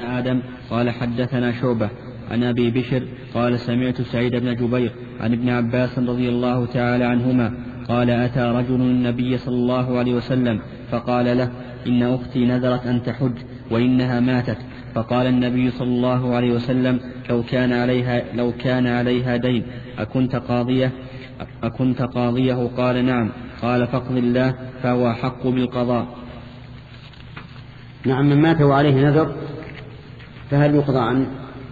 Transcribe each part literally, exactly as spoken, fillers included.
آدم قال حدثنا شعبة عن أبي بشر قال سمعت سعيد بن جبير عن ابن عباس رضي الله تعالى عنهما قال أتى رجل النبي صلى الله عليه وسلم فقال له إن أختي نذرت أن تحج وإنها ماتت، فقال النبي صلى الله عليه وسلم لو كان عليها, لو كان عليها دين أكنت قاضية أكنت قاضيه؟ قال نعم. قال فاقض الله فهو أحق بالقضاء. نعم، من مات وعليه نذر فهل يقضى عنه؟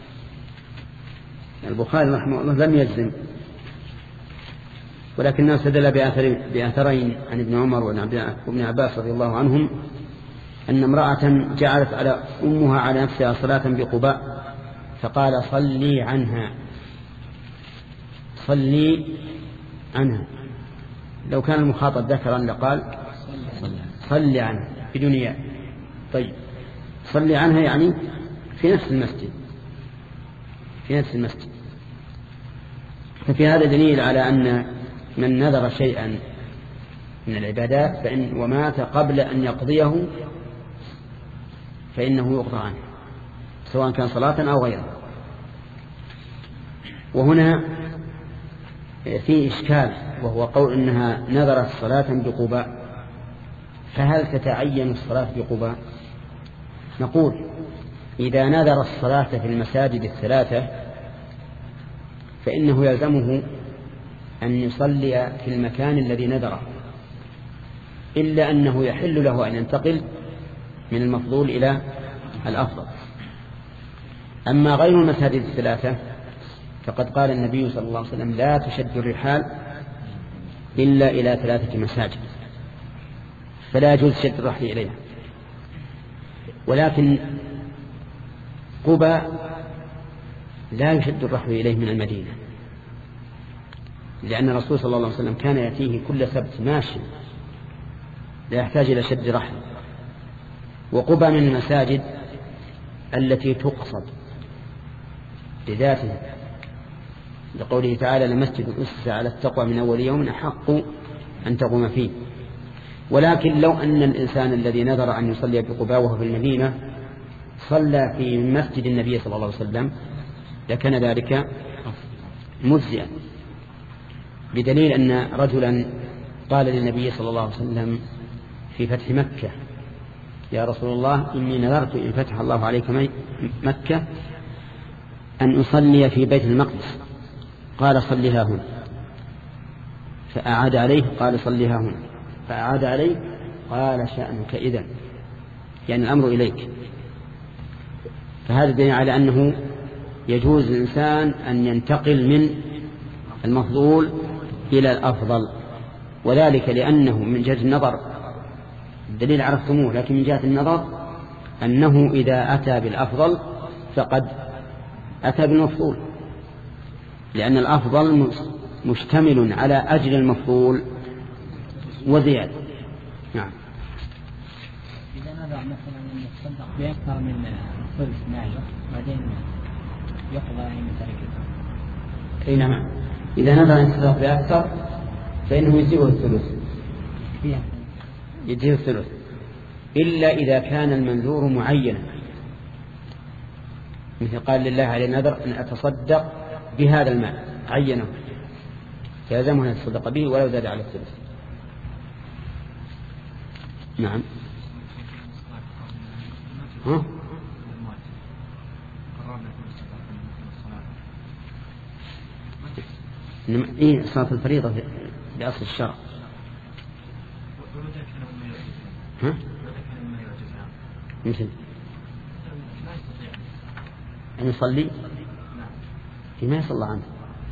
البخاري رحمه الله لم يجزم، ولكنه استدل بأثرين عن ابن عمر وابن عباس رضي الله عنهم أن امرأة جعلت على أمها على نفسها صلاة بقباء فقال صلي عنها صلي عنها. لو كان المخاطب ذكرا لقال صلي عنها بدون ياء. طيب، صلي عنها يعني في نفس المسجد في نفس المسجد ففي هذا دليل على أن من نذر شيئا من العبادات فإن ومات قبل أن يقضيه فإنه يقضى عنه سواء كان صلاة أو غيره. وهنا في إشكال، وهو قول إنها نذرت صلاة بقباء، فهل تتعين الصلاة بقباء؟ نقول إذا نذر الصلاة في المساجد الثلاثة فإنه يلزمه أن يصلي في المكان الذي نذره، إلا أنه يحل له أن ينتقل من المفضول إلى الأفضل. أما غير المساجد الثلاثة فقد قال النبي صلى الله عليه وسلم لا تشد الرحال إلا إلى ثلاثة مساجد، فلا يجوز شد الرحل إليها. ولكن قبى لا يشد الرحل إليه من المدينة، لأن الرسول صلى الله عليه وسلم كان يأتيه كل سبت ماشي لا يحتاج إلى شد رحل. وقبى من المساجد التي تقصد بذاتها، لقوله تعالى لمسجد أسس على التقوى من أول يوم أحق أن تقوم فيه. ولكن لو أن الإنسان الذي نذر أن يصلي بقباء وهو في المدينة صلى في مسجد النبي صلى الله عليه وسلم لكان ذلك مجزئا، بدليل أن رجلا قال للنبي صلى الله عليه وسلم في فتح مكة يا رسول الله إني نذرت إن فتح الله عليك مكة أن أصلي في بيت المقدس، قال صليها هنا، فأعاد عليه قال صليها هنا، فأعاد عليه قال شأنك إذن، يعني الأمر إليك. فهذا دليل على أنه يجوز الإنسان أن ينتقل من المفضول إلى الأفضل، وذلك لأنه من جهة النظر الدليل عرفتموه، لكن من جهة النظر أنه إذا أتى بالأفضل فقد أتى بالمفضول، لأن الأفضل مشتمل على أجل المفضول وزيادة. نعم. إذا نظر مثلا أن يتصدق بأكثر من ثلث ماله بعدين يقضى عن تركته. أي نعم، إذا نظر أن يتصدق بأكثر فإنه يجيبه الثلث يجيبه الثلث إلا إذا كان المنذور معينا، مثل قال لله عليه نذر أن أتصدق بهذا المال عينه فيلزمه أن يتصدق به ولو زاد على الثلث. نعم. ها؟ إيه صلاة الفريضة بأصل الشرع. ها؟ مثل أن يصلي فيما يصلى عنه.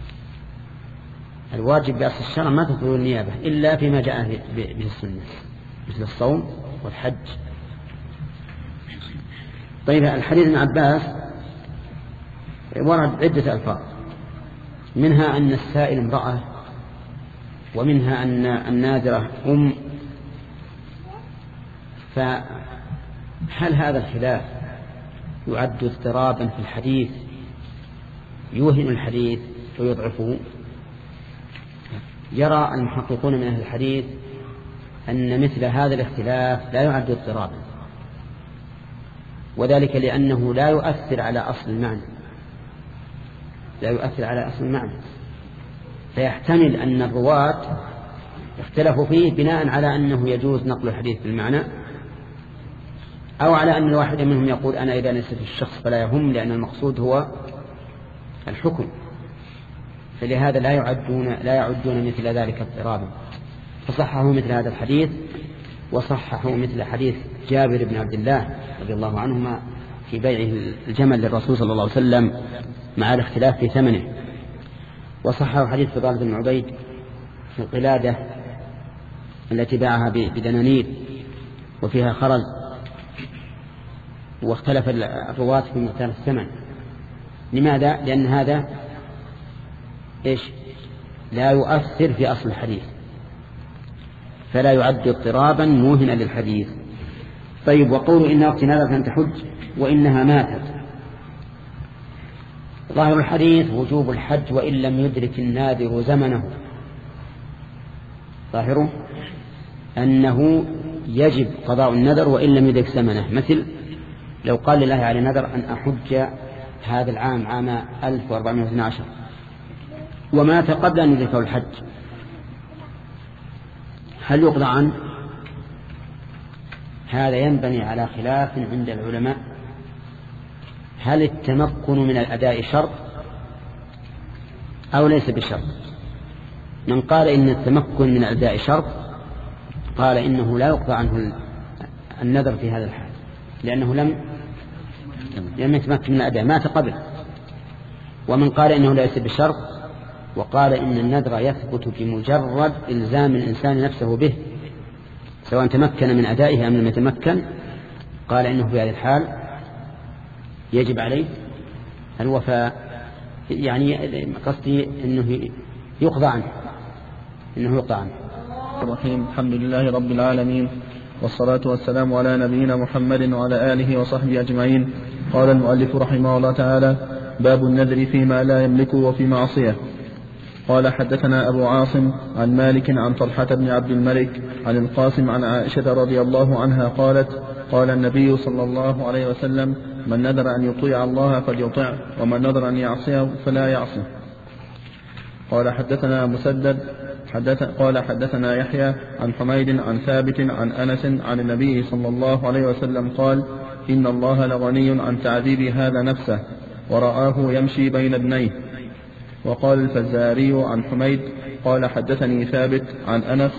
الواجب بأصل الشرع ما تطلب النيابة إلا فيما جاء به السنة مثل الصوم والحج. طيب، الحديث ابن عباس ورد عدة ألفاظ، منها أن السائل امرأة، ومنها أن الناذرة أم. فهل هذا الخلاف يعد اضطرابا في الحديث يوهم الحديث ويضعفه؟ يرى المحققون من أهل الحديث أن مثل هذا الاختلاف لا يعد اضطرابا، وذلك لأنه لا يؤثر على أصل المعنى لا يؤثر على أصل المعنى فيحتمل أن الرواة اختلفوا فيه بناء على أنه يجوز نقل الحديث بالمعنى، أو على أن الواحد منهم يقول أنا إذا نسيت الشخص فلا يهم، لأن المقصود هو الحكم، فلهذا لا يعدون لا يعدون مثل ذلك اضطرابا. فصححوا مثل هذا الحديث، وصححوا مثل حديث جابر بن عبد الله رضي الله عنهما في بيعه الجمل للرسول صلى الله عليه وسلم مع الاختلاف في ثمنه، وصححوا حديث فضالة بن عبيد في القلادة التي باعها بدنانير وفيها خرز، واختلف الرواة في مقدار الثمن. لماذا؟ لأن هذا إيش؟ لا يؤثر في أصل الحديث، فلا يعد اضطرابا موهنا للحديث. طيب، وقول إن أختي نذرت أن تحج وإنها ماتت، ظاهر الحديث وجوب الحج وإن لم يدرك الناذر زمنه، ظاهره أنه يجب قضاء النذر وإن لم يدرك زمنه. مثل لو قال لله على نذر أن أحج هذا العام عام ألف وأربعمائة واثني عشر ومات قبل أن يدركه الحج، هل يقضى عنه؟ هذا ينبني على خلاف عند العلماء. هل التمكن من الأداء شرط أو ليس بشرط؟ من قال إن التمكن من الأداء شرط قال إنه لا يقضى عنه النذر في هذا الحال، لأنه لم لم يتمكن من الأداء، مات قبل. ومن قال إنه ليس بشرط وقال إن النذر يثبت بمجرد إلزام الإنسان نفسه به سواء تمكن من أدائه أم لم يتمكن، قال إنه في هذه الحال يجب عليه الوفاء. يعني قصدي إنه يقضى عنه إنه يقضى عنه. الرحيم. الحمد لله رب العالمين، والصلاة والسلام على نبينا محمد وعلى آله وصحبه أجمعين. قال المؤلف رحمه الله تعالى: باب النذر فيما لا يملك وفي معصية. قال: حدثنا أبو عاصم عن مالك عن طلحة بن عبد الملك عن القاسم عن عائشة رضي الله عنها قالت: قال النبي صلى الله عليه وسلم: من نذر أن يطيع الله فليطع، ومن نذر أن يعصيه فلا يعصه. قال: حدثنا مسدد حدث قال حدثنا يحيى عن حميد عن ثابت عن أنس عن النبي صلى الله عليه وسلم قال: إن الله لغني عن تعذيب هذا نفسه، ورآه يمشي بين ابنيه. وقال الفزاري عن حميد قال: حدثني ثابت عن أنس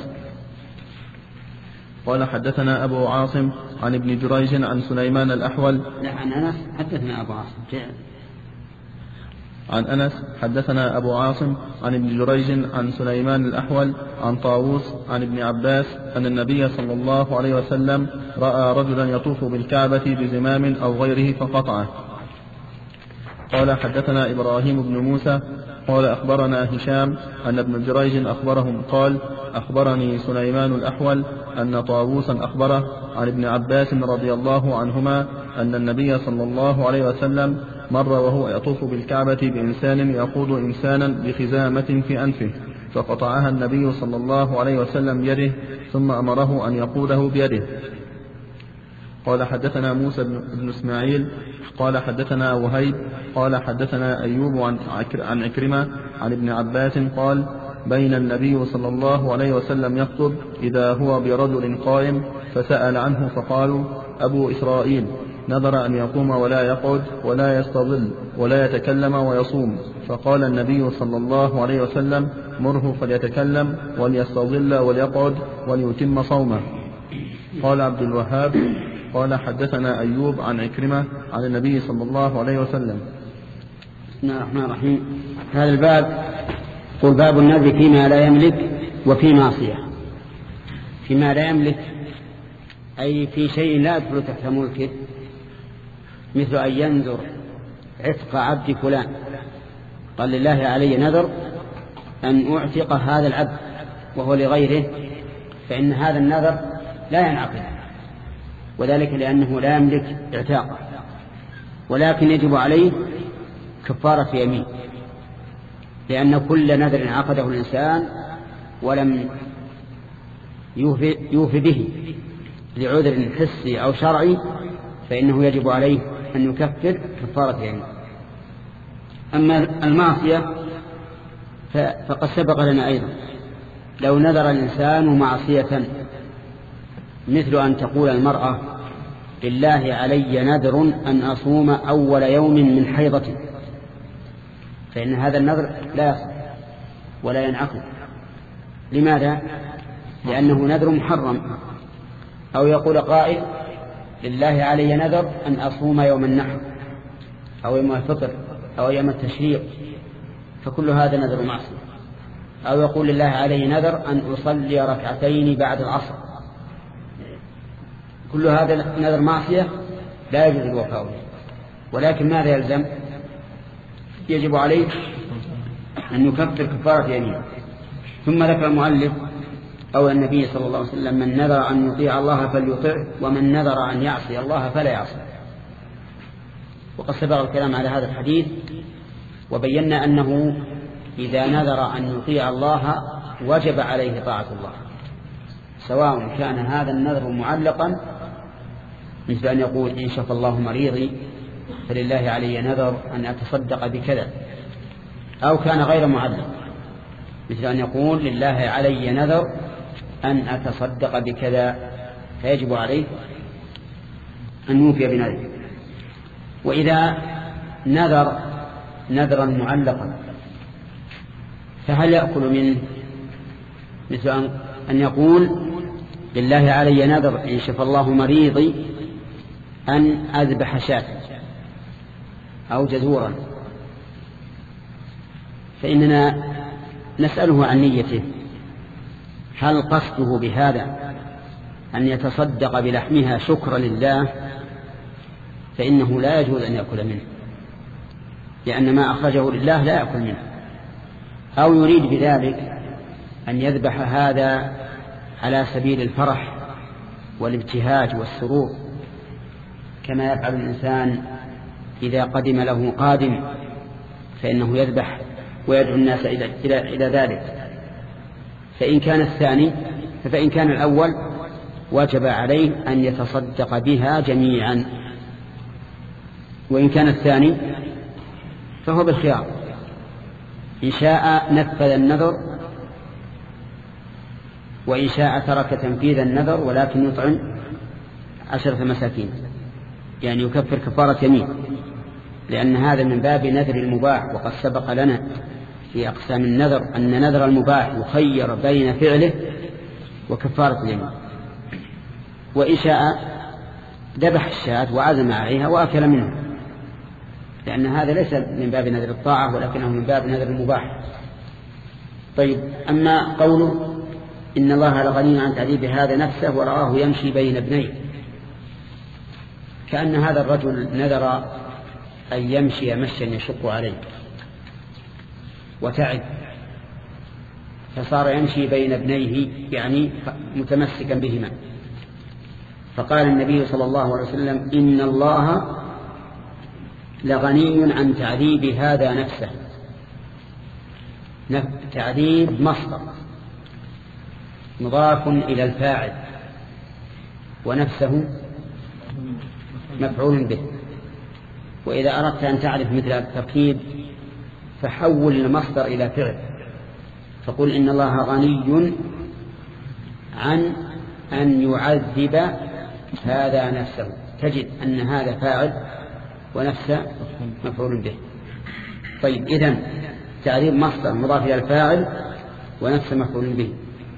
قال: حدثنا أبو عاصم عن ابن جريج عن سليمان الأحول. لا، عن أنس حدثنا أبو عاصم عن أنس حدثنا أبو عاصم عن ابن جريج عن سليمان الأحول عن طاووس عن ابن عباس أن النبي صلى الله عليه وسلم رأى رجلا يطوف بالكعبة بزمام أو غيره فقطعه. قال: حدثنا إبراهيم بن موسى قال: أخبرنا هشام أن ابن جريج أخبرهم قال: أخبرني سليمان الأحول أن طاووسا أخبره عن ابن عباس رضي الله عنهما أن النبي صلى الله عليه وسلم مر وهو يطوف بالكعبة بإنسان يقود إنسانا بخزامة في أنفه، فقطعها النبي صلى الله عليه وسلم بيده، ثم أمره أن يقوده بيده. قال: حدثنا موسى بن إسماعيل قال: حدثنا وهيب قال: حدثنا أيوب عن عكرمة عن ابن عباس قال: بين النبي صلى الله عليه وسلم يخطب إذا هو برجل قائم، فسأل عنه فقالوا: أبو إسرائيل نذر أن يقوم ولا يقعد ولا يستظل ولا يتكلم ويصوم، فقال النبي صلى الله عليه وسلم: مره فليتكلم وليستظل وليقعد وليتم صومه. قال عبد الوهاب قال: حدثنا أيوب عن عكرمة عن النبي صلى الله عليه وسلم. بسم الله الرحمن الرحيم. هذا الباب قل باب النذر فيما لا يملك وفي معصية. فيما لا يملك أي في شيء لا يدخل تحت ملكه، مثل أن ينذر عتق عبد فلان، قال: لله علي نذر أن أعتق هذا العبد وهو لغيره، فإن هذا النذر لا ينعقد، وذلك لأنه لا يملك اعتاقه، ولكن يجب عليه كفارة يمين، لأن كل نذر عقده الإنسان ولم يوفي, يوفي به لعذر حسي أو شرعي فإنه يجب عليه أن يكفر كفارة يمين. أما المعصية فقد سبق لنا أيضا، لو نذر الإنسان معصية مثل أن تقول المرأة لله علي نذر أن أصوم أول يوم من حيضتي، فإن هذا النذر لا يصح ولا ينعقد. لماذا؟ لأنه نذر محرم. أو يقول قائل لله علي نذر أن أصوم يوم النحر أو يوم الفطر أو يوم التشريق، فكل هذا نذر معصية. أو يقول لله علي نذر أن أصلي ركعتين بعد العصر، كل هذا نذر معصية لا يجوز الوفاء به. ولكن ماذا يلزم؟ يجب عليه أن يكفر كفارة يمين. ثم ذكر المؤلف أو النبي صلى الله عليه وسلم من نذر أن يطيع الله فليطيعه ومن نذر أن يعصي الله فلا يعصي. وقد سبق الكلام على هذا الحديث وبينا أنه إذا نذر أن يطيع الله وجب عليه طاعة الله، سواء كان هذا النذر معلقا مثل أن يقول إن شفى الله مريضي فلله علي نذر أن أتصدق بكذا، أو كان غير معلق مثل أن يقول لله علي نذر أن أتصدق بكذا، فيجب عليه أن يوفي بنذره. وإذا نذر نذرا معلقا فهل يأكل منه؟ مثل أن يقول لله علي نذر إن شفى الله مريضي أن أذبح شاة أو جزورا، فإننا نسأله عن نيته، هل قصده بهذا أن يتصدق بلحمها شكرا لله؟ فإنه لا يجوز أن يأكل منه، لأن ما أخرجه لله لا يأكل منه. أو يريد بذلك أن يذبح هذا على سبيل الفرح والابتهاج والسرور، كما يفعل الإنسان إذا قدم له قادم فإنه يذبح ويدعو الناس إلى إلى ذلك. فإن كان الثاني فإن كان الأول وجب عليه أن يتصدق بها جميعا، وإن كان الثاني فهو بالخيار، إن شاء نفذ النذر وإن شاء ترك تنفيذ النذر ولكن يطعم عشرة مساكين، يعني يكفر كفارة يمين، لأن هذا من باب نذر المباح. وقد سبق لنا في أقسام النذر أن نذر المباح يخير بين فعله وكفارة اليمين. وإن شاء ذبح الشاة وعزم عليها وأكل منه، لأن هذا ليس من باب نذر الطاعة ولكنه من باب نذر المباح. طيب، أما قوله إن الله لغني عن تعذيب هذا نفسه ورآه يمشي بين ابنيه، كأن هذا الرجل نذر أن يمشي مشيا يشق عليه وتعب، فصار يمشي بين ابنيه يعني متمسكا بهما. فقال النبي صلى الله عليه وسلم إن الله لغني عن تعذيب هذا نفسه. تعذيب مصدر مضاف إلى الفاعل، ونفسه مفعول به. وإذا أردت أن تعرف مثل التركيب فحول المصدر إلى فعل، فقل إن الله غني عن أن يعذب هذا نفسه، تجد أن هذا فاعل ونفسه مفعول به. طيب، إذن تعذيب مصدر مضاف إلى الفاعل ونفسه مفعول به.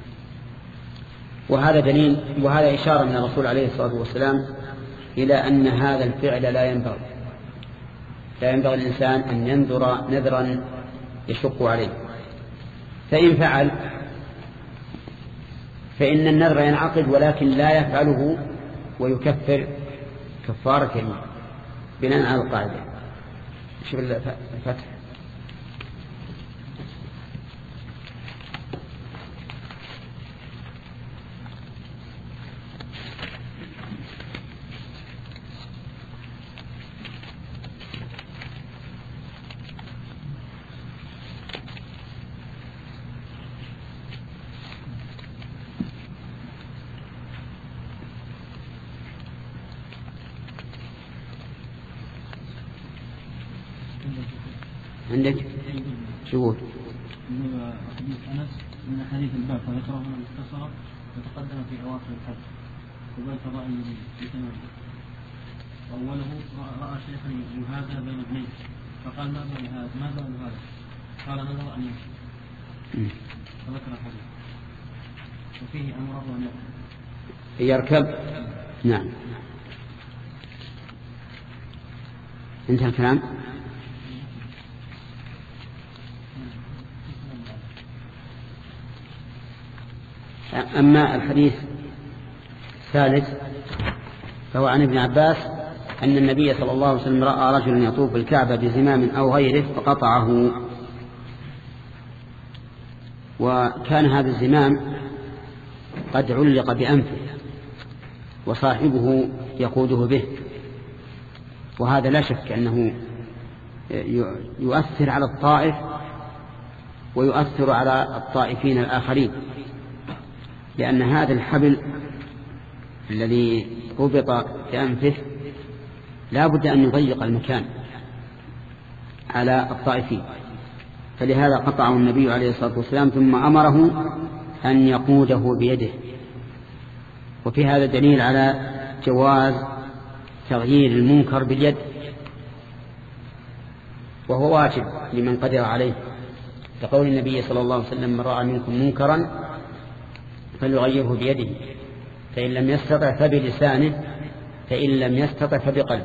وهذا دليل وهذا إشارة من الرسول عليه الصلاة والسلام إلى أن هذا الفعل لا ينبغي لا ينبغي الإنسان أن ينذر نذرا يشق عليه. فإن فعل فإن النذر ينعقد، ولكن لا يفعله ويكفر كفارة يمين بناء على القاعدة. شوف الفتح. عندك شو حديث أنس من حديث الباب فذكره مختصرا وتقدم في أواخر الحديث وبل فضائل في تمام. أوله رأى شيخا يهادى بين ابنين فقال ما بال هذا ما بال هذا قال نظر أن يمشي فذكر الحديث وفيه أمره أن يركب. نعم انتهى الكلام. أما الحديث الثالث فهو عن ابن عباس أن النبي صلى الله عليه وسلم رأى رجلا يطوف بالكعبة بزمام أو غيره فقطعه، وكان هذا الزمام قد علق بأنفه وصاحبه يقوده به، وهذا لا شك أنه يؤثر على الطائف ويؤثر على الطائفين الآخرين، لأن هذا الحبل الذي ربط بأنفه لا بد أن يضيق المكان على الطائفين، فلهذا قطعه النبي عليه الصلاة والسلام ثم أمره أن يقوده بيده. وفي هذا دليل على جواز تغيير المنكر باليد، وهو واجب لمن قدر عليه، لقول النبي صلى الله عليه وسلم من رأى منكم منكرا فليغيره بيده فإن لم يستطع فبلسانه فإن لم يستطع فبقلبه.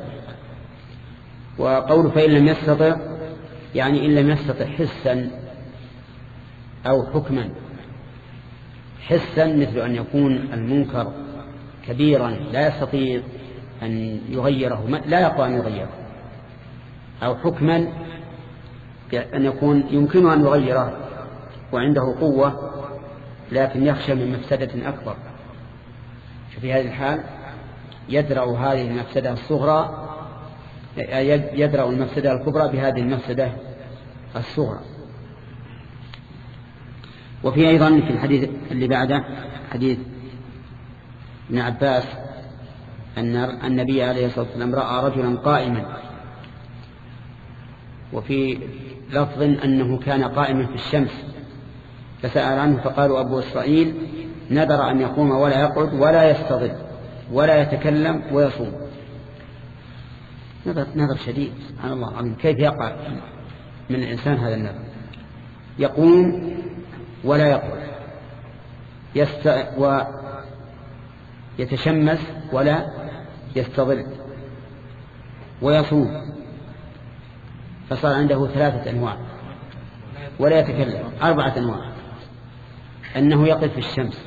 وقول فإن لم يستطع يعني إن لم يستطع حسا أو حكما. حسا مثل أن يكون المنكر كبيرا لا يستطيع أن يغيره، لا يقوى أن يغيره، أو حكما أن يكون يمكن أن يغيره وعنده قوة لكن يخشى من مفسدة أكبر، ففي هذه الحال يدرأ هذه المفسدة الصغرى يدرأ المفسدة الكبرى بهذه المفسدة الصغرى. وفي أيضا في الحديث اللي بعده حديث ابن عباس أن النبي عليه الصلاة والسلام رأى رجلا قائما، وفي لفظ أنه كان قائما في الشمس فسأل عنه فقالوا أبو إسرائيل نذر أن يقوم ولا يقعد ولا يستظل ولا يتكلم ويصوم. نذر, نذر شديد سبحان الله العظيم، كيف يقع من الإنسان هذا النذر؟ يقوم ولا يقعد يست... ويتشمس ولا يستظل ويصوم، فصار عنده ثلاثة أنواع، ولا يتكلم أربعة أنواع: أنه يقف في الشمس،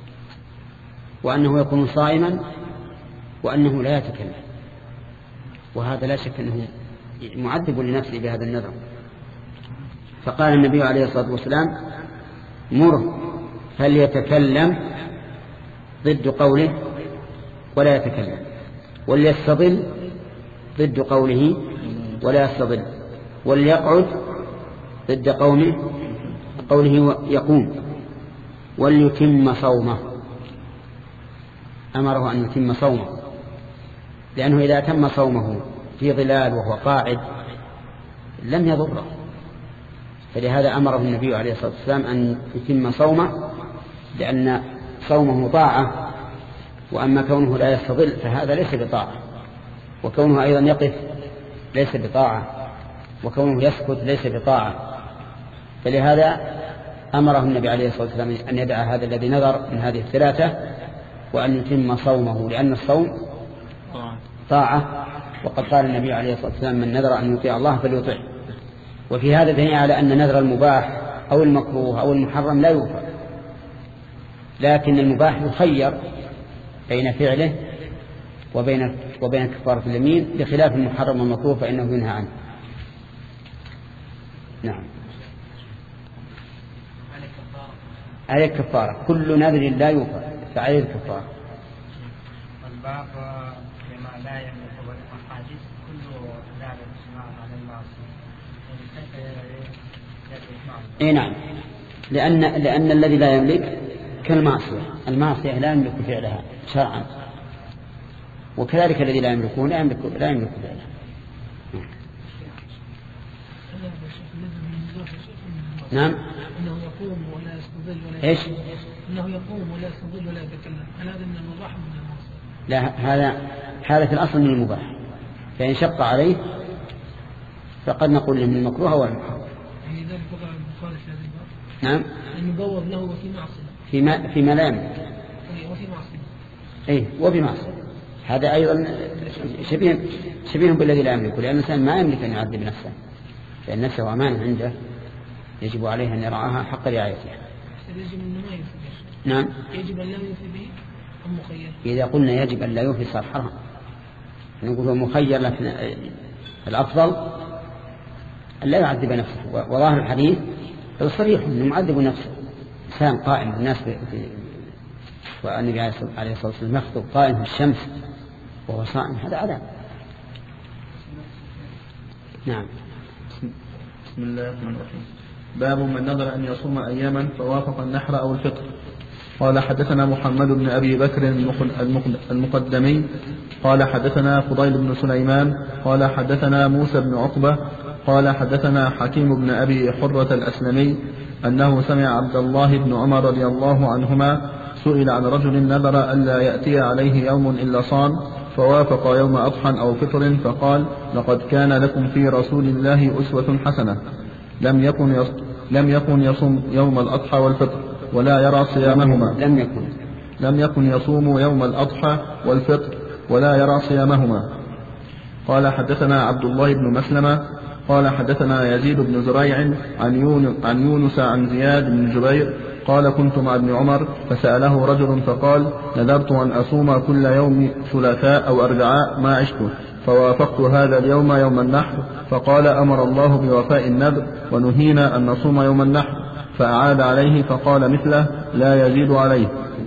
وأنه يكون صائما، وأنه لا يتكلم. وهذا لا شك أنه معذب لنفسه بهذا النذر. فقال النبي عليه الصلاة والسلام مره فليتكلم ضد قوله ولا يتكلم، وليستظل ضد قوله ولا يستظل، وليقعد ضد قوله قوله يقوم، وليتم صومه. أمره أن يتم صومه، لأنه إذا تم صومه في ظلال وهو قاعد لم يضره، فلهذا أمره النبي عليه الصلاة والسلام أن يتم صومه، لأن صومه طاعة، وأما كونه لا يستظل فهذا ليس بطاعة، وكونه أيضا يقف ليس بطاعة، وكونه يسكت ليس بطاعة. فلهذا أمره النبي عليه الصلاة والسلام أن يدع هذا الذي نذر من هذه الثلاثة وأن يتم صومه، لأن الصوم طاعة، وقد قال النبي عليه الصلاة والسلام من نذر أن يطيع الله فليطيع. وفي هذا دليل على أن نذر المباح أو المكروه أو المحرم لا يوفى، لكن المباح يخير بين فعله وبين وبين كفارة اليمين، بخلاف المحرم والمكروه فإنه ينهى عنه. نعم. عليه الكفارة، كل نذر لا يوفى فعليه الكفارة. والباب بما لا يملك والحاجز كل ذلك اسمع عن المعصية. اي نعم، لأن لأن الذي لا يملك كالمعصية، المعصية لا يملك فعلها شرعا، وكذلك الذي لا يملكون لا يملك لا يملك فعلها. نعم. انه يقوم ولا يستظل ولا ايش؟ انه يقوم ولا يستظل ولا يتكلم، هل هذا من المباح من المعصيه؟ لا، هذا هذا في الاصل من المباح، فان شق عليه فقد نقول له من المكروه او المحرم. يعني ذلك وقع البخاري في هذا الباب. نعم. ان يبوظ له وفي معصيه. في ما في ملام. وفي معصيه. اي وفي معصيه. هذا ايضا شبيه شبيه بالذي لا يملك، لان الانسان ما يملك ان يعذب نفسه، لان نفسه امانه عنده يجب عليه ان يرعاها حق رعايتها. يجب ان ما يوفي به. نعم. يجب ان لا يوفي به ام مخير. اذا قلنا يجب ان لا يوفي صار حرام، نقول هو مخير، لكن الافضل ان لا يعذب نفسه. وظاهر الحديث صريح انه معذب نفسه، انسان قائم بالناس في والنبي عليه الصلاه والسلام يخطب قائم في الشمس وهو صائم، هذا عذاب. نعم. بسم الله الرحمن الرحيم. باب من نظر أن يصوم أياما فوافق النحر أو الفطر. قال حدثنا محمد بن أبي بكر المقدمي قال حدثنا فضيل بن سليمان قال حدثنا موسى بن عقبة قال حدثنا حكيم بن أبي حرة الأسلمي أنه سمع عبد الله بن عمر رضي الله عنهما سئل عن رجل نذر ألا يأتي عليه يوم إلا صام فوافق يوم أضحى أو فطر فقال لقد كان لكم في رسول الله أسوة حسنة، لم يكن يص... لم يكن يصوم يوم الأضحى والفطر ولا يرى صيامهما لم يكن لم يكن يصوم يوم الأضحى والفطر ولا يرى صيامهما. قال حدثنا عبد الله بن مسلمة قال حدثنا يزيد بن زريع عن يونس عن, يونس عن زياد بن جبير قال كنت مع ابن عمر فسأله رجل فقال نذرت أن أصوم كل يوم ثلاثاء أو أربعاء ما عشت، فوافقت هذا اليوم يوم النحر، فقال أمر الله بوفاء النذر ونهينا أن نصوم يوم النحر، فأعاد عليه فقال مثله لا يزيد عليه.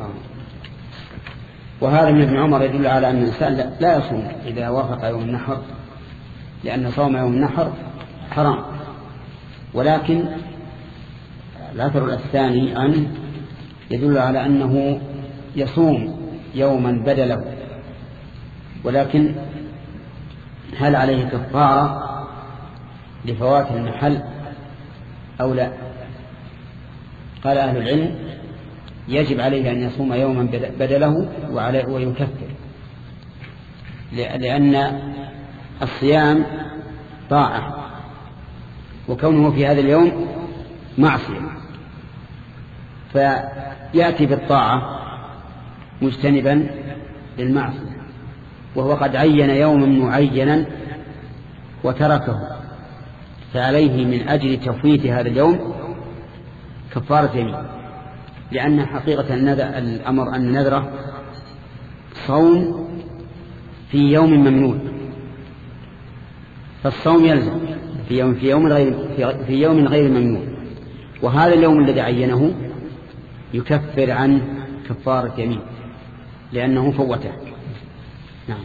وهذا من ابن عمر يدل على أن الإنسان لا يصوم إذا وافق يوم النحر، لأن صوم يوم النحر حرام. ولكن الأثر الثاني أن يدل على أنه يصوم يوما بدله، ولكن هل عليه كفارة لفوات المحل أو لا؟ قال أهل العلم يجب عليه أن يصوم يوما بدله وعليه ويكفر، لأن الصيام طاعة، وكونه في هذا اليوم معصية، فيأتي بالطاعة مجتنبا للمعصية، وهو قد عين يوما معينا وتركه، فعليه من أجل تفويت هذا اليوم كفارة يمين، لأن حقيقة الأمر أن نذره صوم في يوم ممنوع، فالصوم يلزم في يوم في يوم غير في يوم غير ممنوع، وهذا اليوم الذي عينه يكفر عن كفارة يمين لأنه فوته. نعم.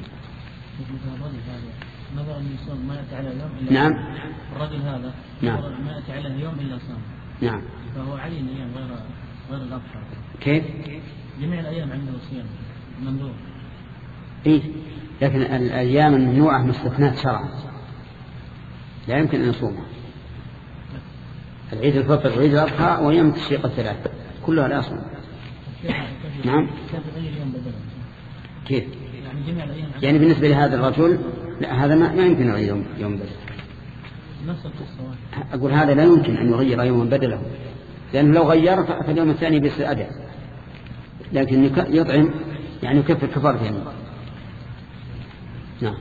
نعم. الرجل هذا نعم. ما يأتي عليه يوم إلا صام. نعم. فهو عين أيام غير غير الأضحى. كيف؟ جميع الأيام عنده صيام ممنوع. إيه، لكن الأيام الممنوعة مستثناة شرعا لا يمكن أن يصومها. العيد الفطر وعيد الأضحى وأيام التشريق الثلاث كلها لا يصوم. نعم. كيف؟ يعني جميع الأيام. يعني بالنسبة لهذا الرجل لا، هذا ما, ما يمكن يغير يوم يوم بدل. نفس القصة. أقول هذا لا يمكن أن يغير يوما بدله، لأنه لو غير فاليوم الثاني بيصير أداء، لكن يطعم يعني يكفر كفارة يمين. نعم.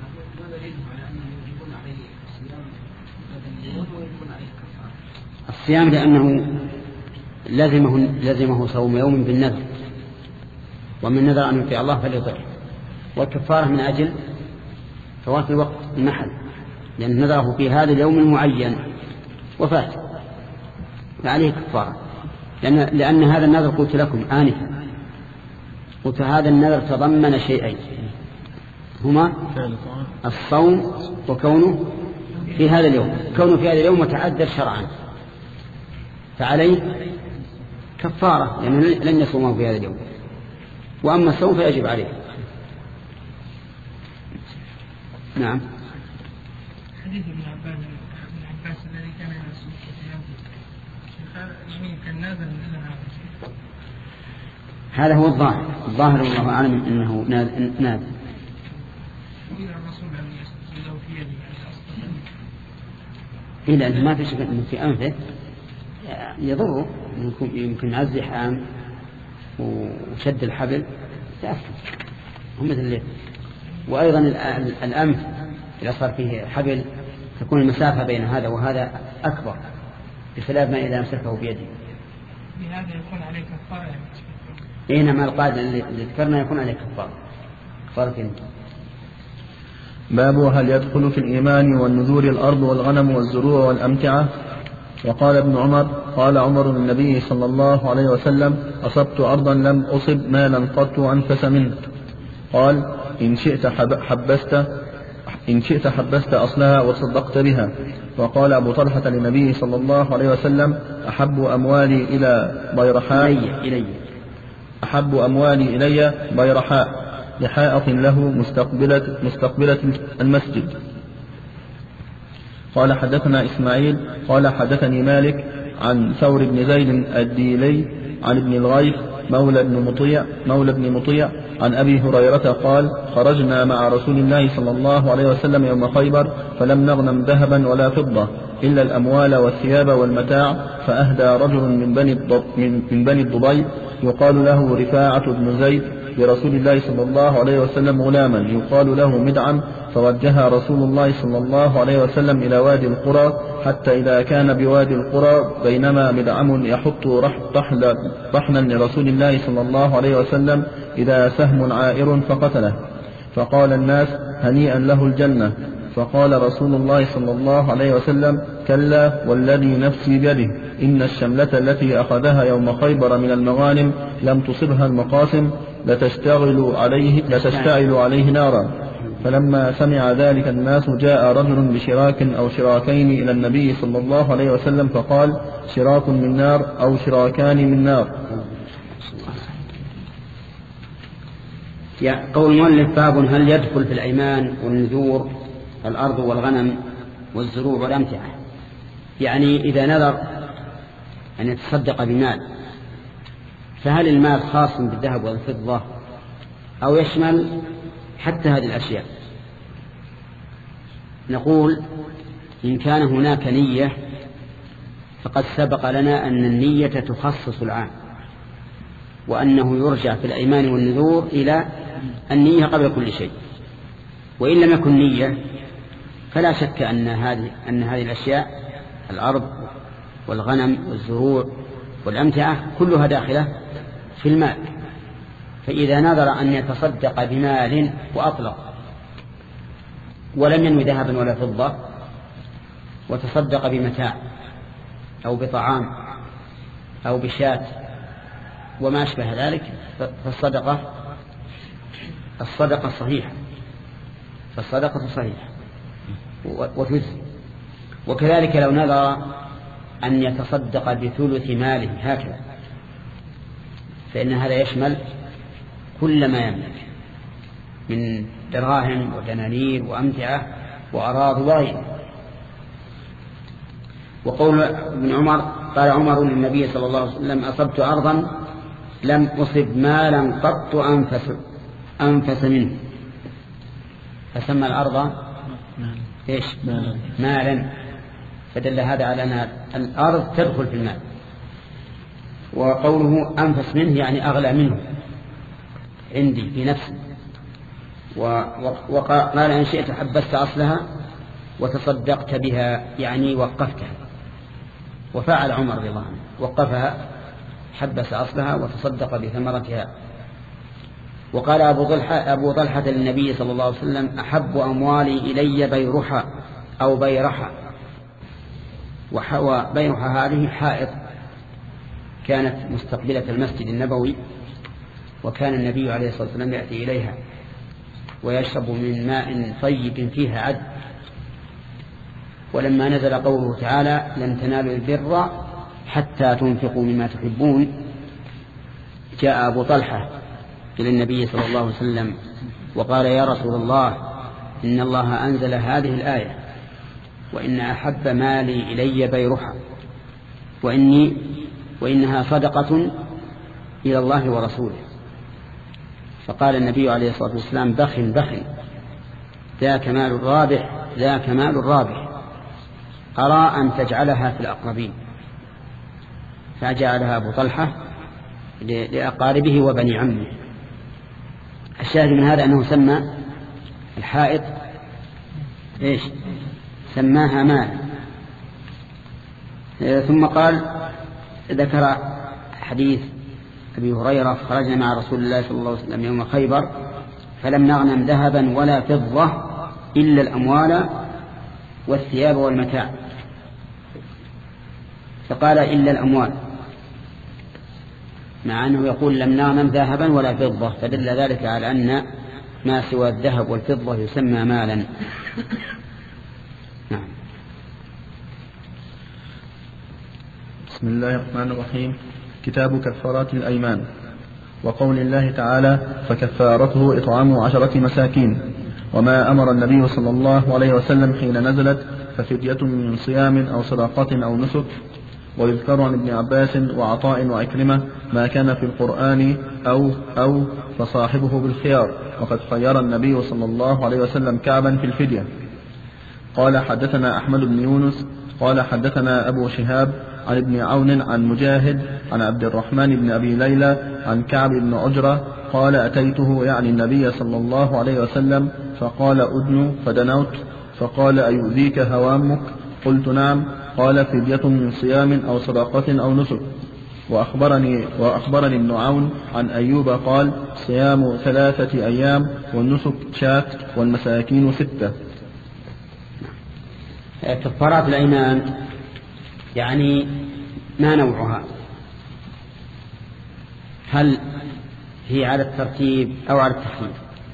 الصيام لأنه لزمه لزمه صوم يوم بالنذر، ومن نذر أن يطيع الله فليطيع، والكفارة من أجل فوات الوقت المحل، لأن نذره في هذا اليوم المعين وفات فعليه كفارة، لأن, لأن هذا النذر قلت لكم آنفا، قلت هذا النذر تضمن شيئين هما الصوم وكونه في هذا اليوم، كونه في هذا اليوم متعذر شرعا فعليه كفارة لأنه لن يصومه في هذا اليوم، وأما الصوم فيجب عليه. نعم. حديث ابن عباس عباس الذي كان يسوق اليمين كان نازل هذا هو الظاهر الظاهر والله أعلم أنه نازل. إيه لأنه ما في شك أنه في أنفه يضره، يمكن عز حام وشد الحبل تأثر هم مثل الليل. وأيضا الأنف إذا صار فيه حبل تكون المسافة بين هذا وهذا أكبر بخلاف ما إذا أمسكه بيده. بهذا يكون عليه كفارة. إنما القاعدة اللي ذكرنا يكون عليه كفارة. كفارة انت. باب هل يدخل في الإيمان والنذور الأرض والغنم والزروع والأمتعة؟ وقال ابن عمر قال عمر للنبي صلى الله عليه وسلم أصبت أرضا لم أصب مالا قط أنفس منه. قال إن شئت حبست إن شئت حبست أصلها وصدقت بها. وقال أبو طلحة للنبي صلى الله عليه وسلم أحب أموالي إلى بيرحاء إلي أحب أموالي إلي بيرحاء لحائط له مستقبلة, مستقبلة المسجد. قال حدثنا إسماعيل قال حدثني مالك عن ثور بن زيد الديلي عن ابن الغيث مولى بن مطيع مولى بن مطيع عن أبي هريرة قال خرجنا مع رسول الله صلى الله عليه وسلم يوم خيبر فلم نغنم ذهبا ولا فضة إلا الأموال والثياب والمتاع، فأهدى رجل من بني من بني الضبي يقال له رفاعة بن زيد لرسول الله صلى الله عليه وسلم غلاما يقال له مدعم، فوجه رسول الله صلى الله عليه وسلم إلى وادي القرى حتى إذا كان بوادي القرى بينما مدعم يحط طحنا لرسول الله صلى الله عليه وسلم إذا سهم عائر فقتله، فقال الناس هنيئا له الجنة. فقال رسول الله صلى الله عليه وسلم كلا والذي نفسي بيده إن الشملة التي أخذها يوم خيبر من المغانم لم تصبها المقاسم لتشتغل عليه, لتشتعل عليه نارا. فلما سمع ذلك الناس جاء رجل بشراك أو شراكين إلى النبي صلى الله عليه وسلم فقال شراك من نار أو شراكان من نار. قول المؤلف باب هل يدخل في الأيمان والنذور الأرض والغنم والزروع والأمتعة، يعني إذا نذر أن يتصدق بمال فهل المال خاص بالذهب والفضة أو يشمل حتى هذه الأشياء؟ نقول إن كان هناك نية فقد سبق لنا أن النية تخصص العام، وأنه يرجع في الأيمان والنذور إلى النية قبل كل شيء. وإن لم يكن نية فلا شك أن هذه أن هذه الأشياء الأرض والغنم والزروع والأمتعة كلها داخلة في المال. فإذا نذر أن يتصدق بمال وأطلق ولم ينوي ذهبا ولا فضة وتصدق بمتاع أو بطعام أو بشاة وما أشبه ذلك فالصدقة الصدقة صحيحة فالصدقة صحيحة وتجزي. وكذلك لو نذر أن يتصدق بثلث ماله هكذا فإن هذا يشمل كل ما يملك من دراهم ودنانير وأمتعة وأراضي وغيره. وقول ابن عمر قال عمر للنبي صلى الله عليه وسلم أصبت أرضا لم أصب مالا قط أنفس, أنفس منه، فسمى الأرض إيش؟ مالا، فدل هذا على أن الأرض تدخل في المال. وقوله أنفس منه يعني أغلى منه عندي في نفسي. وقال إن شئت حبست أصلها وتصدقت بها يعني وقفتها، وفعل عمر رضي الله عنه وقفها حبس أصلها وتصدق بثمرتها. وقال أبو طلحة, أبو طلحة للنبي صلى الله عليه وسلم أحب أموالي إلي بيرحة أو بيرحة. وبيرحة هذه حائط كانت مستقبلة المسجد النبوي، وكان النبي عليه الصلاة والسلام يأتي إليها ويشرب من ماء طيب فيها عذب. ولما نزل قوله تعالى لن تنالوا البر حتى تنفقوا مما تحبون جاء أبو طلحة إلى النبي صلى الله عليه وسلم وقال يا رسول الله إن الله أنزل هذه الآية وإن أحب مالي إلي بيرها وإني وإنها صدقة إلى الله ورسوله. فقال النبي عليه الصلاة والسلام بخ بخ ذاك مال رابح ذاك مال رابح أرى أن تجعلها في الأقربين. فجعلها أبو طلحة لأقاربه وبني عمه. الشاهد من هذا أنه سمى الحائط إيش؟ سماها مال. ثم قال ذكر حديث أبي هريرة خرجنا مع رسول الله صلى الله عليه وسلم يوم خيبر فلم نغنم ذهبا ولا فضة إلا الأموال والثياب والمتاع. فقال إلا الأموال مع أنه يقول لم نغنم ذهبا ولا فضة، فدل ذلك على أن ما سوى الذهب والفضة يسمى مالا. نعم. بسم الله الرحمن الرحيم. كتاب كفارات الأيمان. وقول الله تعالى فكفارته إطعام عشرة مساكين. وما أمر النبي صلى الله عليه وسلم حين نزلت ففدية من صيام أو صدقة أو نسك. ويذكر عن ابن عباس وعطاء وعكرمة ما كان في القرآن أو أو فصاحبه بالخيار، وقد خير النبي صلى الله عليه وسلم كعبا في الفدية. قال حدثنا أحمد بن يونس قال حدثنا أبو شهاب عن ابن عون عن مجاهد عن عبد الرحمن بن أبي ليلى عن كعب بن عجرة قال أتيته يعني النبي صلى الله عليه وسلم فقال أدن فدنوت فقال أيؤذيك هوامك؟ قلت نعم. قال فدية من صيام أو صدقة أو نسك. وأخبرني, وأخبرني ابن عون عن أيوب قال صيام ثلاثة أيام والنسك شاة والمساكين ستة. كفارات الأيمان يعني ما نوعها؟ هل هي على الترتيب أو على التخفيف؟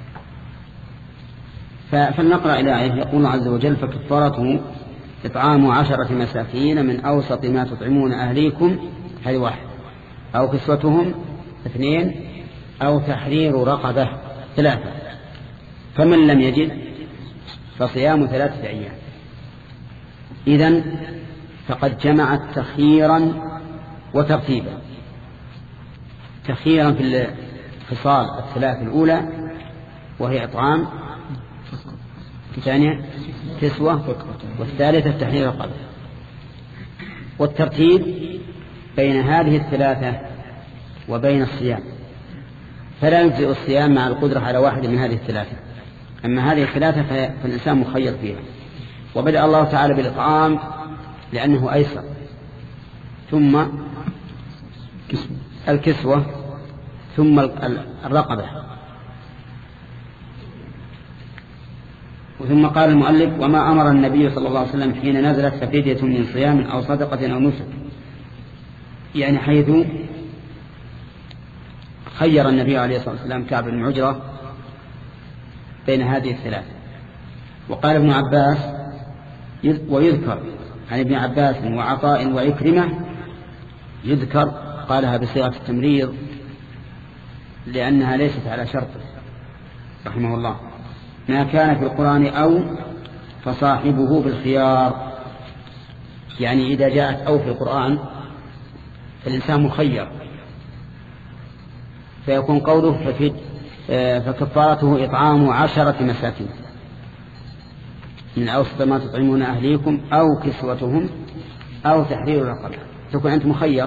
فلنقرأ إلى آية يقول عز وجل فكفارته إطعام عشرة مساكين من أوسط ما تطعمون أهليكم هذه واحد، أو كسوتهم اثنين، أو تحرير رقبة ثلاثة، فمن لم يجد فصيام ثلاثة أيام. إذن فقد جمعت تخييرا وترتيبا، تخييرا في الخصال الثلاث الأولى وهي إطعام، الثانية كسوة، والثالثة تحرير رقبة، والترتيب بين هذه الثلاثة وبين الصيام، فلا يجزئ الصيام مع القدرة على واحد من هذه الثلاثة. أما هذه الثلاثة فالإنسان مخير فيها. وبدأ الله تعالى بالإطعام لأنه أيسر، ثم الكسوة، ثم الرقبة، ثم قال المؤلف وما أمر النبي صلى الله عليه وسلم حين نزلت ففدية من صيام أو صدقة أو نسك، يعني حيث خير النبي عليه الصلاة والسلام كعب بن عجرة بين هذه الثلاثة. وقال ابن عباس ويذكر عن ابن عباس وعطاء وعكرمة، يذكر قالها بصيغة التمريض لأنها ليست على شرط رحمه الله. ما كان في القرآن أو فصاحبه بالخيار، يعني إذا جاءت أو في القرآن فالإنسان مخير، فيكون قوله ففد فكفارته إطعام عشرة مساكين من أوسط ما تطعمون أهليكم أو كسوتهم أو تحرير رقبة، تكون أنت مخير.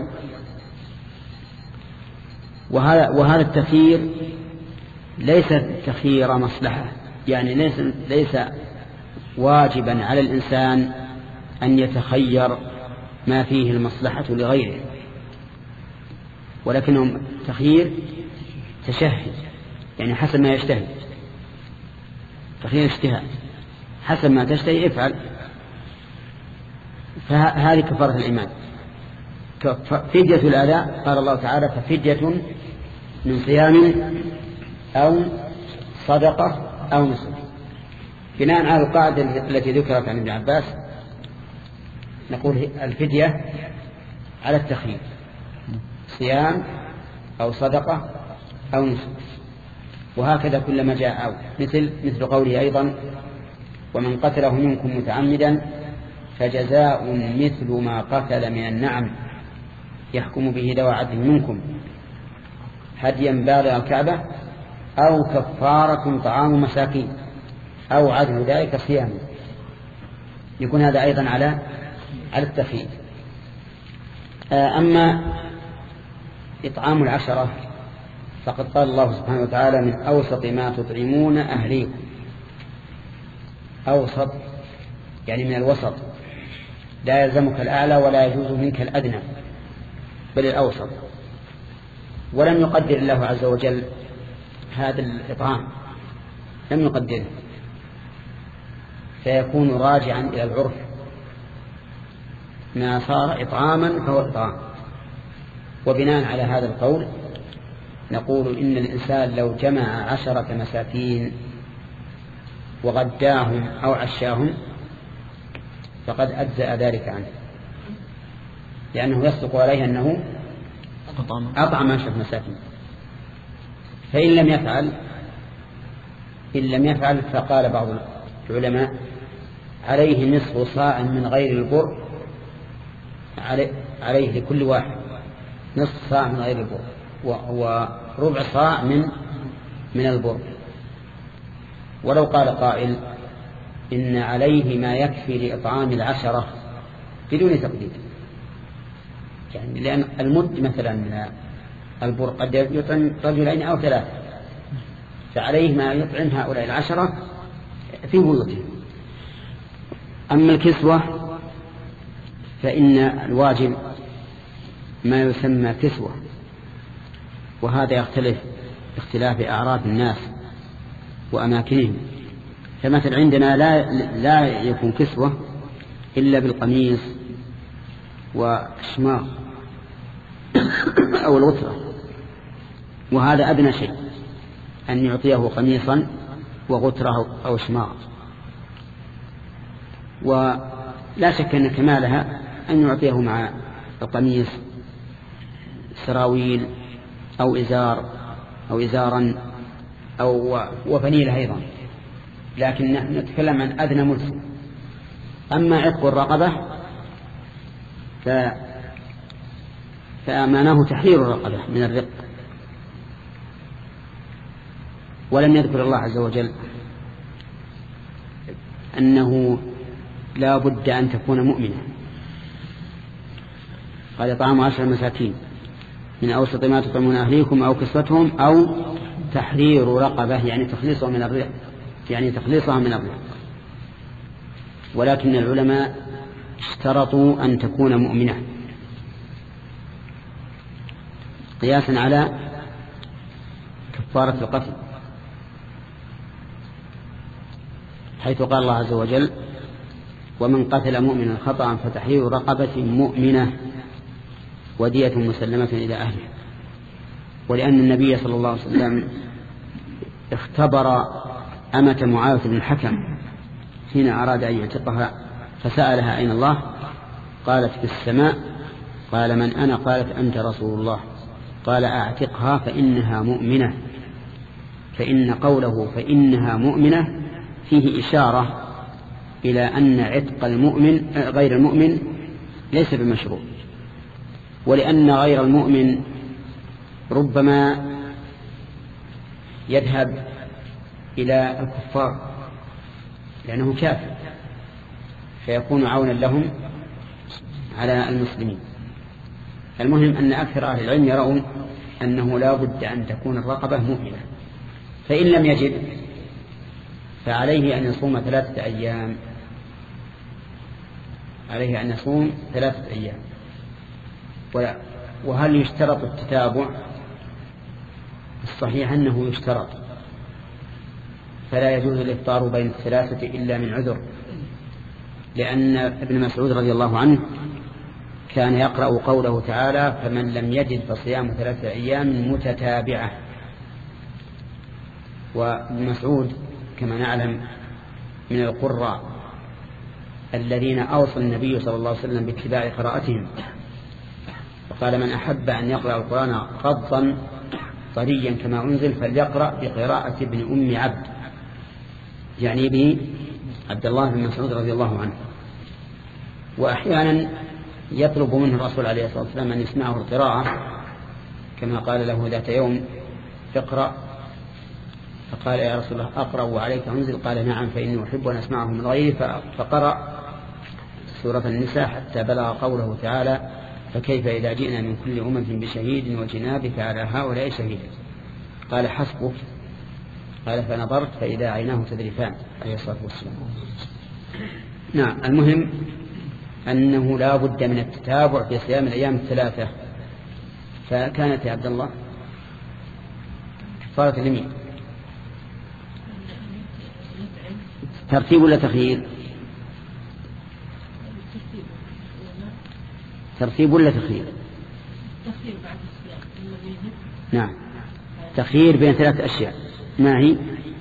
وهذا, وهذا التخيير ليس تخيير مصلحة، يعني ليس, ليس واجبا على الإنسان أن يتخير ما فيه المصلحة لغيره، ولكنهم تخيير تشهد، يعني حسب ما يشتهي، تخيير اجتهاد، حسب ما تشتهي افعل. فهذه كفارة الإيمان. فدية الأداء قال الله تعالى ففدية من صيام أو صدقة أو نسك. بناء على القاعدة التي ذكرت عن ابن عباس نقول الفدية على التخيير، صيام أو صدقة أو نسك، وهكذا كلما جاء أو مثل مثل قوله أيضا ومن قتله منكم متعمدا فجزاء مثل ما قتل من النعم يحكم به ذوى عدل منكم هديا بالغ الكعبة أو كفارة طعام مساكين أو عدل ذلك صيام. يكون هذا أيضا على على التخيير. أما إطعام العشرة فقد قال الله سبحانه وتعالى من أوسط ما تطعمون أهليكم. أوسط يعني من الوسط، لا يلزمك الأعلى ولا يجوز منك الأدنى بل الأوسط. ولم يقدر الله عز وجل هذا الإطعام، لم يقدره، فيكون راجعا إلى العرف. ما صار إطعاما فهو إطعام. وبناء على هذا القول نقول إن الإنسان لو جمع عشرة مساكين وغداهم أو عشاهم فقد أجزأ ذلك عنه، لأنه يصدق عليه أنه أطعم عشرة مساكين. فإن لم يفعل إن لم يفعل فقال بعض العلماء عليه نصف صاع من غير البر، عليه لكل واحد نصف صاع من غير البر وربع صاع من من البر. ولو قال قائل إن عليه ما يكفي لإطعام العشرة بدون تقدير، يعني لأن المد مثلا من البر قد يطعم رجلين أو ثلاثة، فعليه ما يطعم هؤلاء العشرة في بيوتهم. أما الكسوة فإن الواجب ما يسمى كسوة، وهذا يختلف باختلاف أعراف الناس وأماكنهم. فمثل عندنا لا, لا يكون كسوة إلا بالقميص والشماغ أو الغترة، وهذا أدنى شيء أن يعطيه قميصا وغترة أو شماغ. ولا شك أن كمالها أن يعطيه مع القميص سراويل أو إزار أو إزارا أو وفنيلة أيضا، لكن نتكلم عن أدنى ملزم. أما عتق الرقبة ف... فأمانه تحرير الرقبة من الرق. ولم يذكر الله عز وجل أنه لا بد أن تكون مؤمنة، قال طعام عشر مساكين من أوسط ما تطعمون أهليكم أو كسوتهم أو تحرير رقبة، يعني تخليصها من الرق، يعني تخليصها من الرق. ولكن العلماء اشترطوا أن تكون مؤمنة قياسا على كفارة القتل، حيث قال الله عز وجل ومن قتل مؤمنا خطأ فتحرير رقبة مؤمنة ودية مسلمة إلى أهله. ولأن النبي صلى الله عليه وسلم اختبر أمة معاوية بن الحكم حين أراد أن يعتقها فسألها أين الله؟ قالت في السماء. قال من أنا؟ قالت أنت رسول الله. قال أعتقها فإنها مؤمنة. فإن قوله فإنها مؤمنة فيه إشارة إلى أن عتق المؤمن غير المؤمن ليس بمشروع، ولأن غير المؤمن ربما يذهب إلى الكفار لأنه كافر فيكون عونا لهم على المسلمين. المهم أن أكثر أهل العلم يرون أنه لا بد أن تكون الرقبة مؤمنة. فإن لم يجد فعليه أن يصوم ثلاثة أيام عليه أن يصوم ثلاثة أيام. وهل يشترط التتابع؟ الصحيح أنه يشترط، فلا يجوز الإفطار بين الثلاثة إلا من عذر، لأن ابن مسعود رضي الله عنه كان يقرأ قوله تعالى فمن لم يجد فصيام ثلاثة أيام متتابعة. وابن مسعود كما نعلم من القراء الذين أوصى النبي صلى الله عليه وسلم باتباع قراءتهم، فقال من أحب أن يقرأ القرآن قضا طريا كما أنزل فليقرأ بقراءة ابن أم عبد، يعني به عبد الله بن مسعود رضي الله عنه. وأحيانا يطلب منه الرسول عليه الصلاة والسلام أن يسمعه القراءة، كما قال له ذات يوم اقرأ، فقال يا رسول الله أقرأ وعليك أنزل؟ قال نعم فإني أحب أن أسمعه من غيري، فقرأ سورة النساء حتى بلغ قوله تعالى فكيف إذا جئنا من كل أمة بشهيد وجئنا بك على هؤلاء شهيدا؟ قال حسبه. قال فنظرت فإذا عيناه تذرفان عليه الصلاة والسلام. نعم، المهم أنه لا بد من التتابع في صيام الأيام الثلاثة. فكانت يا عبد الله كفارة اليمين ترتيب ولا تخيير؟ ترتيب ولا تخيير؟ نعم، تخيير بين ثلاث أشياء. ما هي؟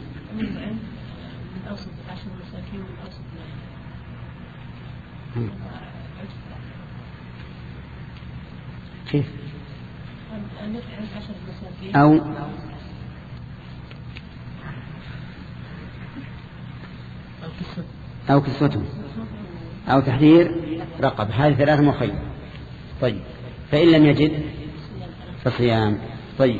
كيف؟ أو أو كسوتهم أو تحرير رقب. هذه ثلاثة مخير. طيب، فإن لم يجد فصيام. طيب،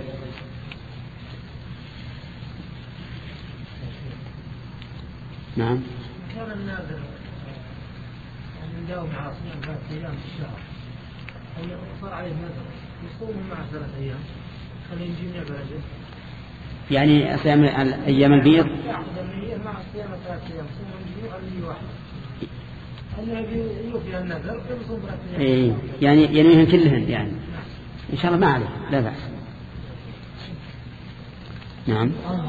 نعم. كان الناظر يعني يداوم على صيام ثلاثة أيام في الشهر، صار عليه نذر يصوم مع ثلاثة أيام، خليه يجيني بلده يعني صيام أيام البيض يأخذ النية مع صيام ثلاثة أيام، صوم النية على واحد أنه يوفي النذر يصوم ثلاثة أيام. إيه، يعني ينويهم كلهن يعني إن شاء الله ما عليه، لا بأس. نعم.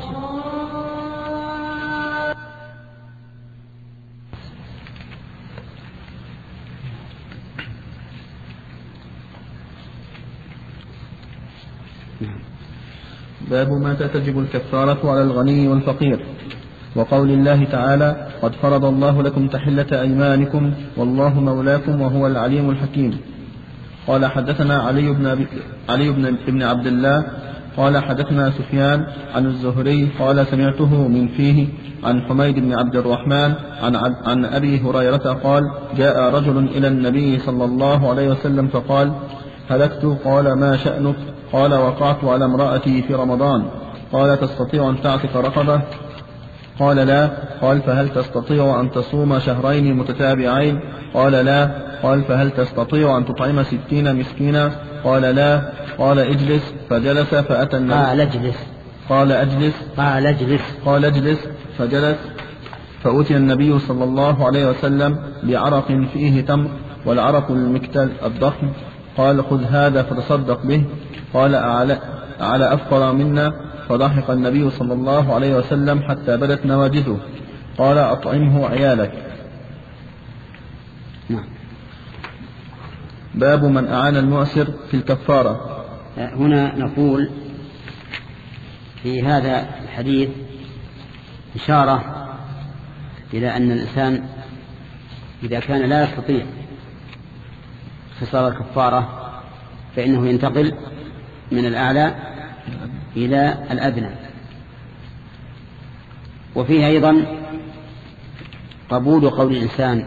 باب متى تجب الكفارة على الغني والفقير، وقول الله تعالى قد فرض الله لكم تحلة أيمانكم والله مولاكم وهو العليم الحكيم. قال حدثنا علي بن, أبي علي بن, بن عبد الله قال حدثنا سفيان عن الزهري قال سمعته من فيه عن حميد بن عبد الرحمن عن, عن أبي هريرة قال جاء رجل إلى النبي صلى الله عليه وسلم فقال هلكت. قال ما شأنك؟ قال وقعت على امرأتي في رمضان. قال تستطيع أن تعتق رقبة؟ قال لا. قال فهل تستطيع أن تصوم شهرين متتابعين؟ قال لا. قال فهل تستطيع أن تطعم ستين مسكينا؟ قال لا. قال اجلس. فجلس فأتى النبي. قال اجلس. قال اجلس. قال اجلس. قال اجلس فجلس. فأتي النبي صلى الله عليه وسلم بعرق فيه تمر، والعرق المكتل الضخم. قال خذ هذا فتصدق به. قال أعلى, أعلى أفقر منا؟ فضحك النبي صلى الله عليه وسلم حتى بدت نواجذه. قال أطعمه عيالك. نعم. باب من أعان المؤسر في الكفارة. هنا نقول في هذا الحديث إشارة إلى أن الإنسان إذا كان لا يستطيع خصال الكفارة فإنه ينتقل من الأعلى إلى الأدنى. وفيه أيضا قبول قول الإنسان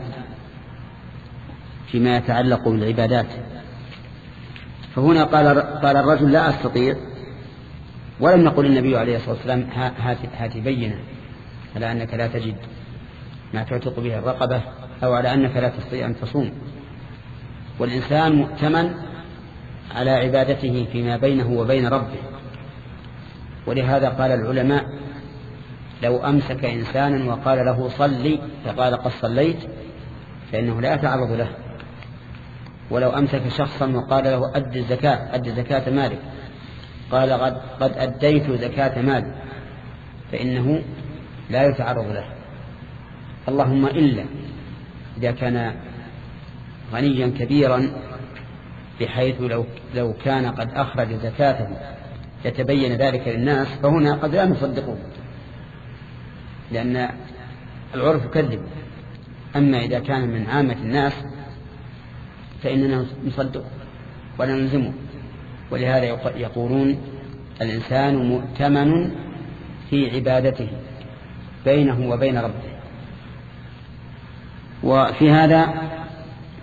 فيما يتعلق بالعبادات. فهنا قال, قال الرجل لا أستطيع، ولم يقل النبي عليه الصلاة والسلام هات بينة على أنك لا تجد ما تعتق به الرقبة أو على أنك لا تستطيع أن تصوم. والإنسان مؤتمن على عبادته فيما بينه وبين ربه. ولهذا قال العلماء لو أمسك إنسانا وقال له صلي فقال قد صليت فإنه لا يتعرض له. ولو أمسك شخصا وقال له أد الزكاة أد زكاة مالك قال قد, قد أديت زكاة مالي فإنه لا يتعرض له. اللهم إلا إذا كان غنيا كبيرا بحيث لو, لو كان قد أخرج زكاته يتبين ذلك للناس فهنا قد لا نصدقه لأن العرف يكذب. أما إذا كان من عامة الناس فإننا نصدق ولا نلزمه. ولهذا يقولون الإنسان مؤتمن في عبادته بينه وبين ربه. وفي هذا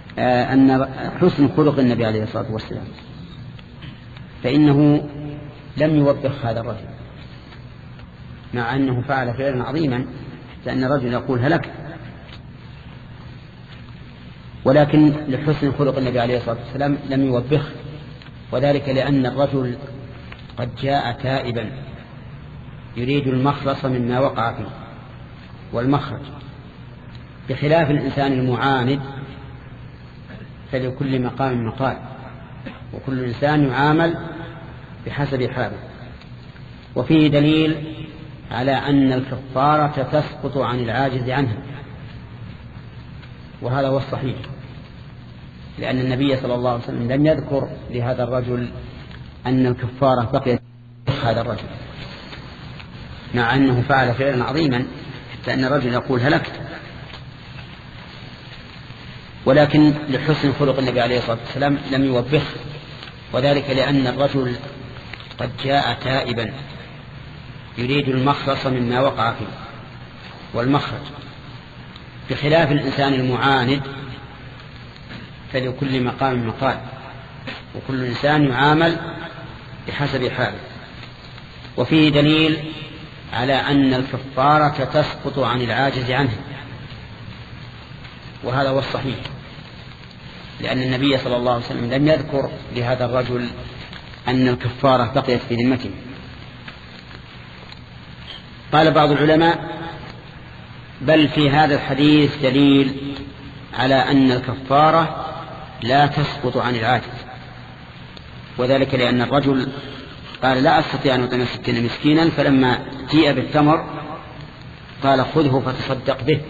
أن حسن خلق النبي عليه الصلاة والسلام، فإنه لم يوبخ هذا الرجل مع أنه فعل فعلا عظيما، لأن الرجل يقول هلكت، ولكن لحسن خلق النبي عليه الصلاة والسلام لم يوبخ، وذلك لأن الرجل قد جاء تائبا يريد المخلص مما وقع فيه والمخرج، بخلاف الإنسان المعاند فلكل مقام مقال، وكل إنسان يعامل بحسب حاله. وفيه دليل على أن الكفارة تسقط عن العاجز عنها، وهذا هو الصحيح، لأن النبي صلى الله عليه وسلم لم يذكر لهذا الرجل أن الكفارة بقيت هذا الرجل، مع أنه فعل فعلا عظيما، لأن الرجل يقول هلكت، ولكن لحسن خلق النبي عليه الصلاة والسلام لم يوبخ، وذلك لأن الرجل قد جاء تائبا يريد المخلص مما وقع فيه والمخرج، بخلاف الإنسان المعاند فلكل مقام مقال، وكل إنسان يعامل بحسب حاله. وفيه دليل على أن الكفارة تسقط عن العاجز عنه، وهذا هو الصحيح، لأن النبي صلى الله عليه وسلم لم يذكر لهذا الرجل أن الكفارة بقيت في ذمته. قال بعض العلماء بل في هذا الحديث دليل على أن الكفارة لا تسقط عن العاجز، وذلك لأن الرجل قال لا أستطيع أن أطعم ستين مسكينا، فلما جيء بالتمر قال خذه فتصدق به،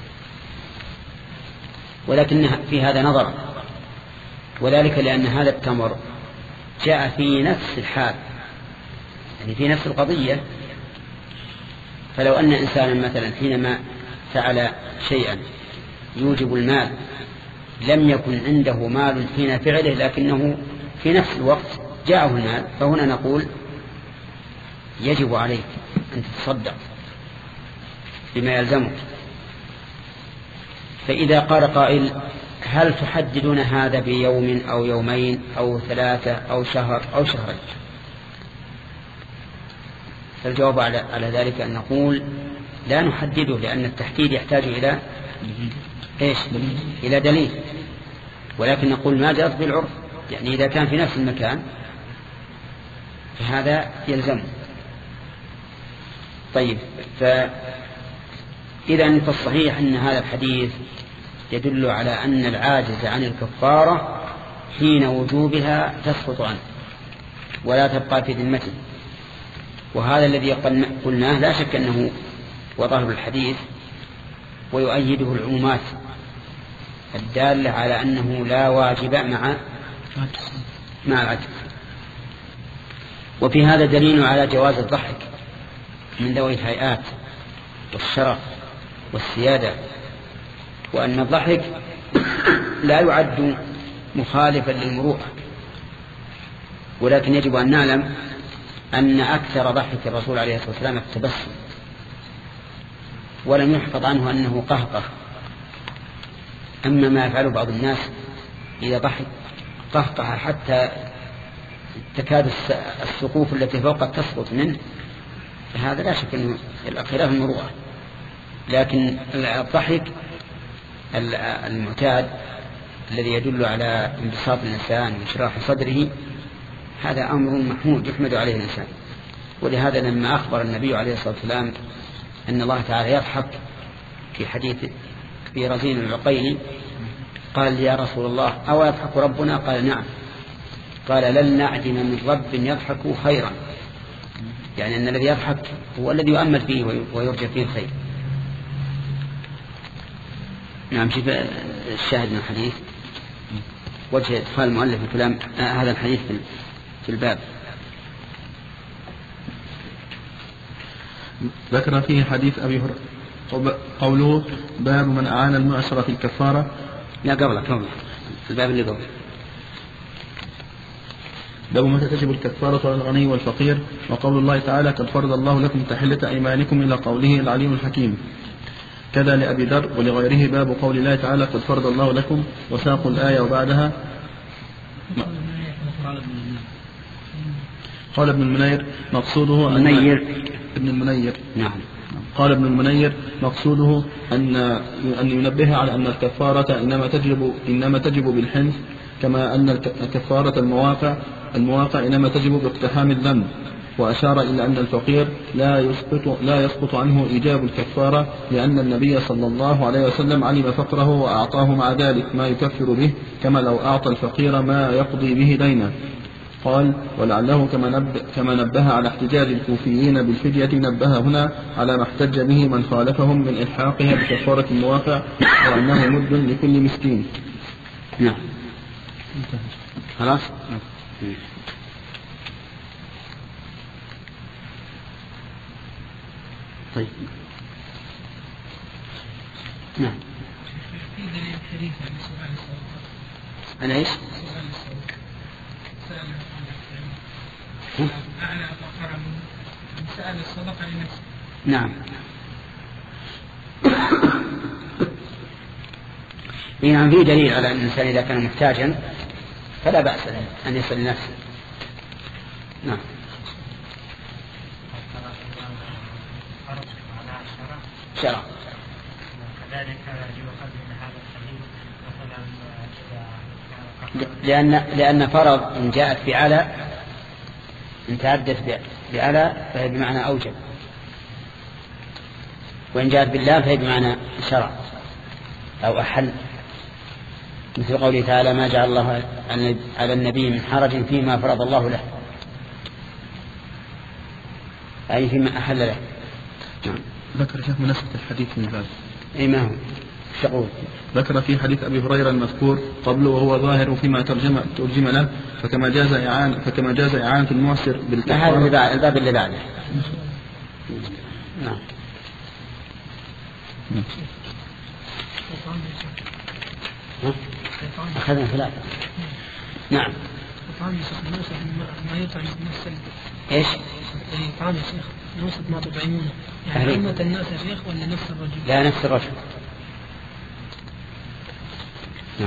ولكن في هذا نظر، وذلك لأن هذا التمر جاء في نفس الحال، يعني في نفس القضية. فلو أن إنسانا مثلا حينما فعل شيئا يوجب المال لم يكن عنده مال حين فعله، لكنه في نفس الوقت جاءه المال، فهنا نقول يجب عليك أن تتصدق بما يلزمك. فإذا قال قائل هل تحددون هذا بيوم أو يومين أو ثلاثة أو شهر أو شهرين؟ فالجواب على, على ذلك أن نقول لا نحدده، لأن التحديد يحتاج إلى إيش؟ إلى دليل، ولكن نقول ما جرت بالعرف، يعني إذا كان في نفس المكان فهذا يلزم. طيب، فإذا فالصحيح أن هذا الحديث يدل على أن العاجز عن الكفارة حين وجوبها تسقط عنه ولا تبقى في ذمته، وهذا الذي قلناه لا شك أنه وظاهر الحديث، ويؤيده العمومات الدالة على أنه لا واجب مع مع العجز. وفي هذا دليل على جواز الضحك من ذوي الهيئات والشرف والسيادة، وأن الضحك لا يعد مخالفا للمروءة، ولكن يجب أن نعلم أن أكثر ضحك الرسول عليه الصلاة والسلام التبسم، ولم يحفظ عنه أنه قهقه. أما ما يفعله بعض الناس إذا ضحك قهقه حتى تكاد السقوف التي فوقه تسقط منه، فهذا لا شك أنه خلاف المروءة. لكن الضحك المعتاد الذي يدل على انبساط الإنسان وانشراح صدره هذا أمر محمود يحمد عليه الإنسان. ولهذا لما أخبر النبي عليه الصلاة والسلام أن الله تعالى يضحك في حديث في رزين العقيل قال يا رسول الله أو يضحك ربنا؟ قال نعم. قال لن نعدم من رب يضحك خيرا، يعني أن الذي يضحك هو الذي يؤمل فيه ويرجى فيه الخير. نعم. شوف الشاهد من الحديث وجه إدخال المؤلف الكلام آه هذا الحديث في الباب. ذكر فيه حديث أبي هريرة قوله باب من أعان المعسر في الكفارة. لا قبله قبله الباب اللي قبله باب متى تجب الكفارة على الغني والفقير، وقول الله تعالى قد فرض الله لكم تحلة أيمانكم إلى قوله العليم الحكيم. كذا لأبي ذر ولغيره باب قول الله تعالى قد فرض الله لكم وساقوا الآية وبعدها. قال ابن المنير مقصوده أن المنير ابن المنير نعم قال ابن المنير مقصوده أن أن ينبه على أن الكفارة إنما تجب إنما تجب بالحنث، كما أن الكفارة المواقع المواقع إنما تجب باقتحام الذنب، وأشار إلى أن الفقير لا يسقط لا يسقط عنه إيجاب الكفارة، لأن النبي صلى الله عليه وسلم علم فقره وأعطاه مع ذلك ما يكفر به، كما لو أعطى الفقير ما يقضي به دينه. قال ولعله كما نبه, كما نبه على احتجاج الكوفيين بالفدية نبه هنا على ما احتج به من خالفهم من إلحاقها بكفارة المواقع، وأنه مد لكل مسكين. نعم خلاص. طيب نعم. في دليل حديث عن سؤال الصدقة. أنا إيش؟ سؤال الصدقة. سأل هم؟ أعلى فقر من سأل الصدقة لنفسه. نعم. يعني في دليل على أن الإنسان إذا كان محتاجا فلا بأس أن يسأل لنفسه. نعم. شرع. كذلك يؤخذ من هذا الحديث مثلا لأن لأن فرض إن جاءت بعلى إن تعدت بعلى فهي بمعنى أوجب، وإن جاءت بالله فهي بمعنى شرع أو أحل، مثل قوله تعالى ما جعل الله على النبي من حرج فيما فرض الله له، أي فيما أحل له. نعم. ذكر شيخ مناسبة الحديث من ذلك. أي ما هو شغول. ذكر في حديث أبي هريرة المذكور قبله وهو ظاهر فيما ترجم ترجم له، فكما جاز إعانة فكما جاز إعانة المعسر بالكفارة. هذا الباب اللي بعده. نعم. أخذنا ثلاثة. نعم. ما يطعم الناس. إيش؟ طعام يا شيخ نوصف ما تطعمونه، يعني عامة الناس يا شيخ ولا نفس الرجل؟ لا نفس الرجل. نعم.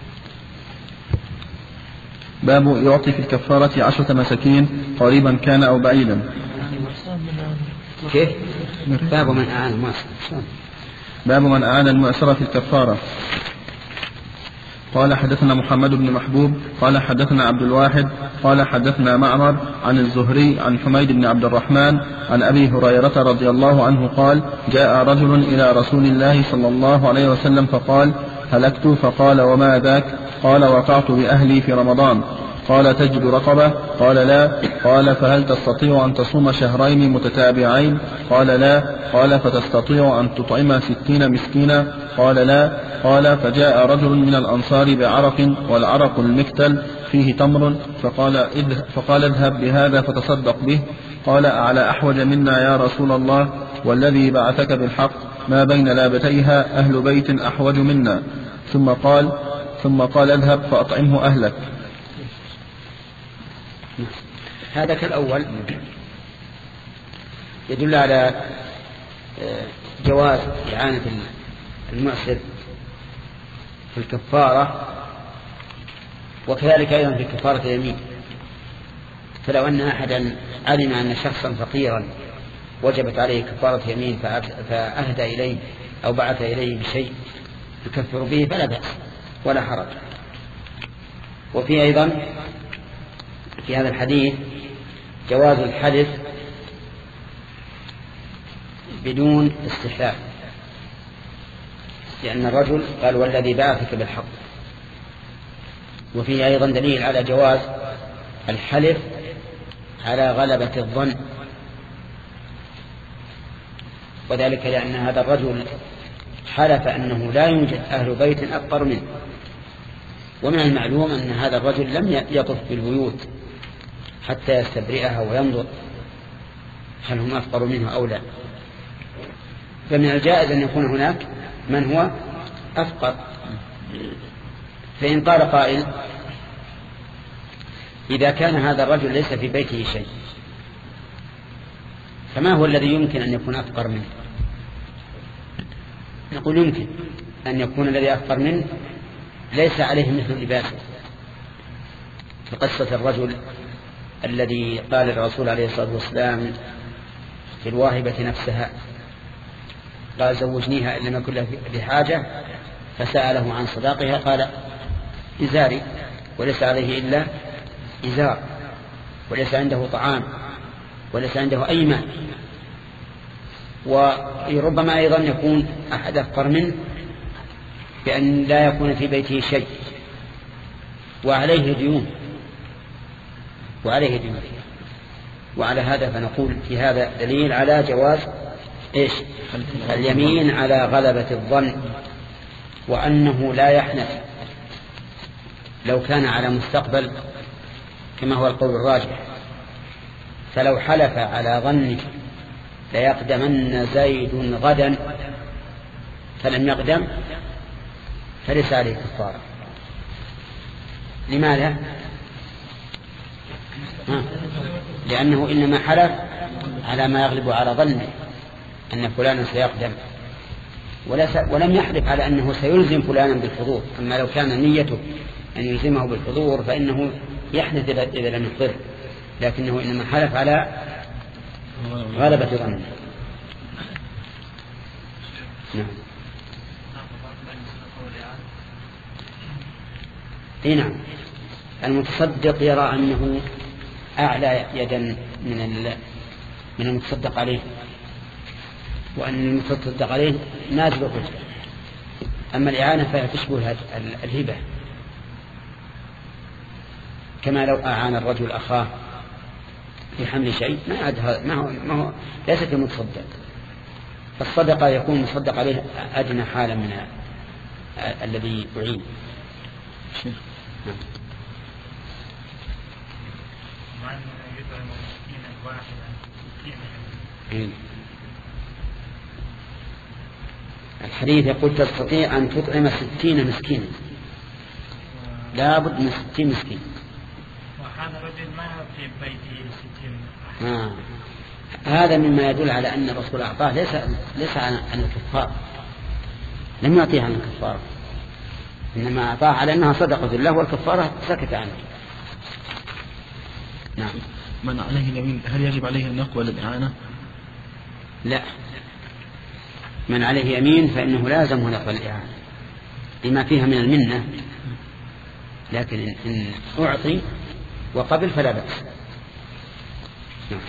باب يعطي في الكفارة عشرة مساكين قريبا كان أو بعيدا. كيف؟ باب من أعان المعسر. باب من أعان المعسر في الكفارة. قال حدثنا محمد بن محبوب قال حدثنا عبد الواحد قال حدثنا معمر عن الزهري عن حميد بن عبد الرحمن عن أبي هريرة رضي الله عنه قال جاء رجل إلى رسول الله صلى الله عليه وسلم فقال هلكت، فقال وما ذاك؟ قال وقعت بأهلي في رمضان. قال تجد رقبة؟ قال لا. قال فهل تستطيع أن تصوم شهرين متتابعين؟ قال لا. قال فتستطيع أن تطعم ستين مسكينا؟ قال لا. قال فجاء رجل من الأنصار بعرق والعرق المكتل فيه تمر، فقال اذهب, فقال اذهب بهذا فتصدق به. قال أعلى أحوج منا يا رسول الله، والذي بعثك بالحق ما بين لابتيها أهل بيت أحوج منا. ثم قال ثم قال اذهب فأطعمه أهلك. هذا كالأول يدل على جواز إعانة المعسر في الكفارة، وكذلك أيضا في كفارة اليمين. فلو أن أحدا علم أن شخصا فقيرا وجبت عليه كفارة يمين فأهدى إليه أو بعث إليه بشيء يكفر به فلا بأس ولا حرج. وفي أيضا في هذا الحديث جواز الحدث بدون استحلال، لأن الرجل قال والذي بعثك بالحق. وفيه أيضا دليل على جواز الحلف على غلبة الظن، وذلك لأن هذا الرجل حلف أنه لا يوجد أهل بيت أفقر منه، ومن المعلوم أن هذا الرجل لم يطف بالبيوت حتى يستبرئها وينظر هل هم أفقر منه أو لا، فمن الجائز أن يكون هناك من هو أفقر. فإن قال قائل إذا كان هذا الرجل ليس في بيته شيء فما هو الذي يمكن أن يكون أفقر منه؟ نقول يمكن أن يكون الذي أفطر منه ليس عليه مثل لباسه، في قصة الرجل الذي قال الرسول عليه الصلاة والسلام في الواهبة نفسها قال زوجنيها إن لم يكن له بحاجة، فسأله عن صداقها قال إزاري، وليس عليه إلا إزار، وليس عنده طعام، وليس عنده أي مال. وربما أيضا يكون أحد أفقر منه بأن لا يكون في بيته شيء وعليه ديون وعليه ديون وعلى هذا فنقول في هذا دليل على جواز إيش؟ اليمين على غلبة الظن، وأنه لا يحنث لو كان على مستقبل كما هو القول الراجح. فلو حلف على ظنه ليقدمن زيد غدا فلم يقدم فليس عليه كفارة. لماذا؟ لأنه إنما حلف على ما يغلب على ظنه أن فلانا سيقدم، ولم يحلف على أنه سيلزم فلانا بالحضور. أما لو كان نيته أن يلزمه بالحضور فإنه يحدث إذا لم يحضر، لكنه إنما حلف على غلبة ظنه. نعم. اي نعم، المتصدق يرى أنه أعلى يدا من من المتصدق عليه، وأن المتصدق عليه نازل الرتبة. أما الإعانة فهي تشبه الهبة، كما لو أعان الرجل أخاه في حمل شيء ما عاد ما هو ما هو ليس كمتصدق. فالصدقة يكون مصدق عليه أدنى حالا من الذي يعين. نعم. الحديث يقول تستطيع أن تطعم ستين مسكينا، لابد من ستين مسكين. وهذا الرجل ما في بيته ستين. آه. هذا مما يدل على أن الرسول أعطاه ليس ليس عن الكفار، لم يعطيه عن الكفار، إنما أعطاه على أنها صدقة الله والكفارة سكت عنه. نعم. من عليه اليمين هل يجب عليه أن يقبل الإعانة؟ لا، من عليه يمين فإنه لازم أن يقبل الإعانة لما فيها من المنة، لكن إن أعطي وقبل فلا بأس. نعم.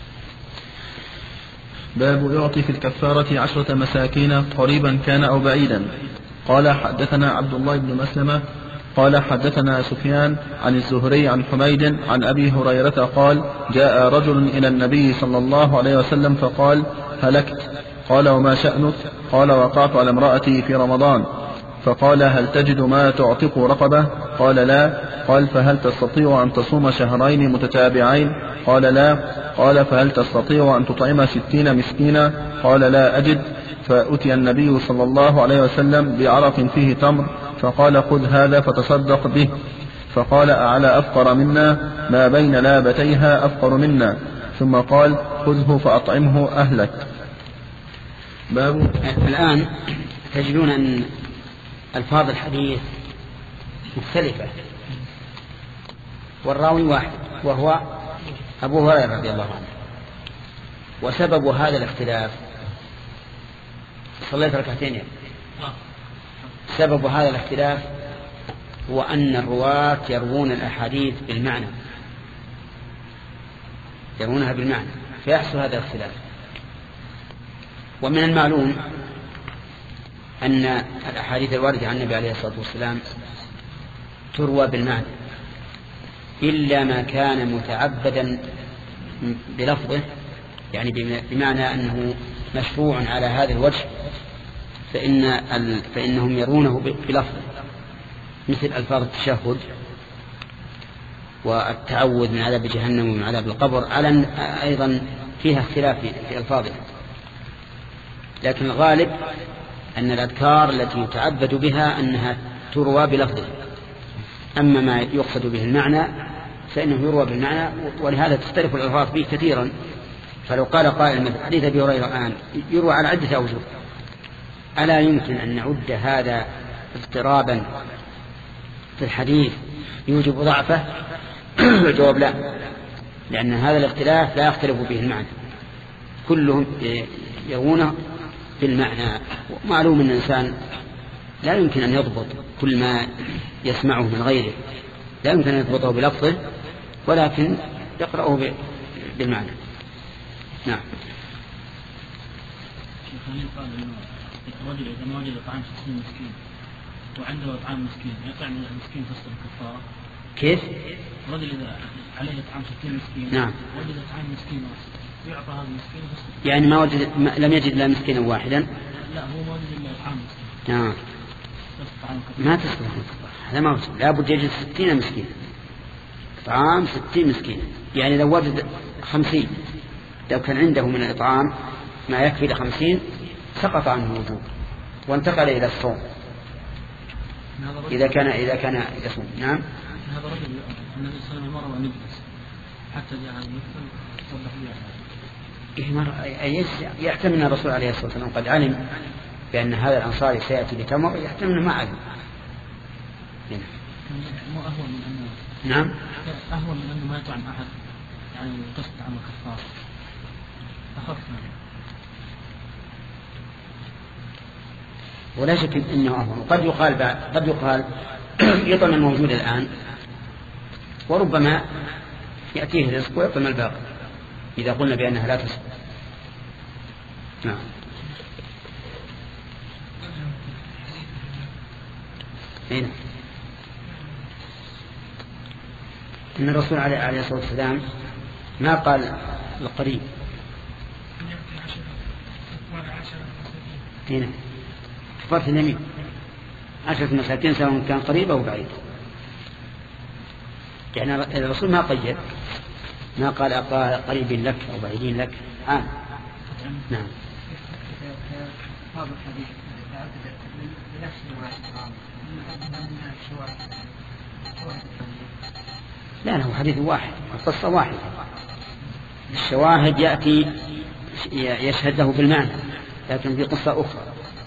باب يعطي في الكفارة عشرة مساكين قريبا كان أو بعيدا. قال حدثنا عبد الله بن مسلمة قال حدثنا سفيان عن الزهري عن حميد عن أبي هريرة قال جاء رجل إلى النبي صلى الله عليه وسلم فقال هلكت. قال وما شأنك؟ قال وقعت على امرأتي في رمضان. فقال هل تجد ما تعتق رقبة؟ قال لا. قال فهل تستطيع أن تصوم شهرين متتابعين؟ قال لا. قال فهل تستطيع أن تطعم ستين مسكينا؟ قال لا أجد. فأتي النبي صلى الله عليه وسلم بعرق فيه تمر فقال خذ هذا فتصدق به. فقال أعلى أفقر منا؟ ما بين لابتيها أفقر منا. ثم قال خذه فأطعمه أهلك. باب. الآن تجدون أن ألفاظ الحديث مختلفة والراوي واحد وهو أبو هريرة رضي الله عنه. وسبب هذا الاختلاف صليت ركعتين. سبب هذا الاختلاف هو أن الرواة يروون الأحاديث بالمعنى، يرونها بالمعنى فيحصل هذا الاختلاف. ومن المعلوم أن الأحاديث الواردة عن النبي عليه الصلاة والسلام تروى بالمعنى إلا ما كان متعبدا بلفظه، يعني بمعنى أنه مشروع على هذا الوجه، فإن ال... فإنهم يرونه بلفظه، مثل ألفاظ التشهد والتعوذ من عذاب جهنم ومن عذاب القبر، على أيضا فيها اختلاف في ألفاظها. لكن الغالب أن الأذكار التي يتعبد بها أنها تروى بلفظه. أما ما يقصد به المعنى فإنه يروى بالمعنى، ولهذا تختلف الألفاظ به كثيرا. فلو قال قائل من حديث أبي هريرة الآن يروى على عدة أوجه، ألا يمكن أن نعد هذا اضطرابا في الحديث يوجب ضعفه؟ الجواب لا، لأن هذا الاختلاف لا يختلف به المعنى، كلهم يرونه بالمعنى. ومعلوم أن الإنسان لا يمكن أن يضبط كل ما يسمعه من غيره، لا يمكن أن يضبطه بلفظه، ولكن يقرأه بالمعنى. نعم. قال إنه الرجل إذا ما وجد طعام ستين مسكين وعنده طعام مسكين يطعم المسكين فصل الكفارة. كيف؟ الرجل إذا عليه طعام ستين مسكين نعم وجد طعام مسكين يعطى هذا المسكين فصل. يعني ما وجد ما لم يجد إلا مسكينا واحدا؟ لا، هو ما وجد إلا طعام مسكين. نعم. ما تصلح هذا، ما وجد، لا بد يجد ستين مسكين، طعام ستين مسكين. يعني لو وجد خمسين، لو كان عنده من الإطعام ما يكفي لخمسين سقط عنه الوجوب وانتقل إلى الصوم إذا كان إذا كان يصوم. نعم. هذا رجل النبي صلى الله عليه وسلم مر ونجلس حتى جاء المثل وضح له. يحتمل أن الرسول عليه الصلاة والسلام قد علم بأن هذا الأنصاري سيأتي بتمر، يحتمل ما علم. مو أهون من أنه نعم أهون من أنه ما يطعم أحد، يعني قصد عن الكفار أخف منه. ولا شك انه أهون. قد يقال قد يقال يطعم الموجود الآن، وربما يأتيه رزق ويطعم الباقي إذا قلنا بأنها لا تسقط. نعم. هنا إن الرسول عليه الصلاة والسلام ما قال القريب هنا كفارة اليمين عشرة مساكين سواء كان قريب أو بعيد. يعني الرسول ما قيد، ما قال قريب لك أو بعيدين لك. آه. نعم. لا له حديث واحد، القصة واحدة، الشواهد يأتي يشهد له بالمعنى، لكن في قصة أخرى.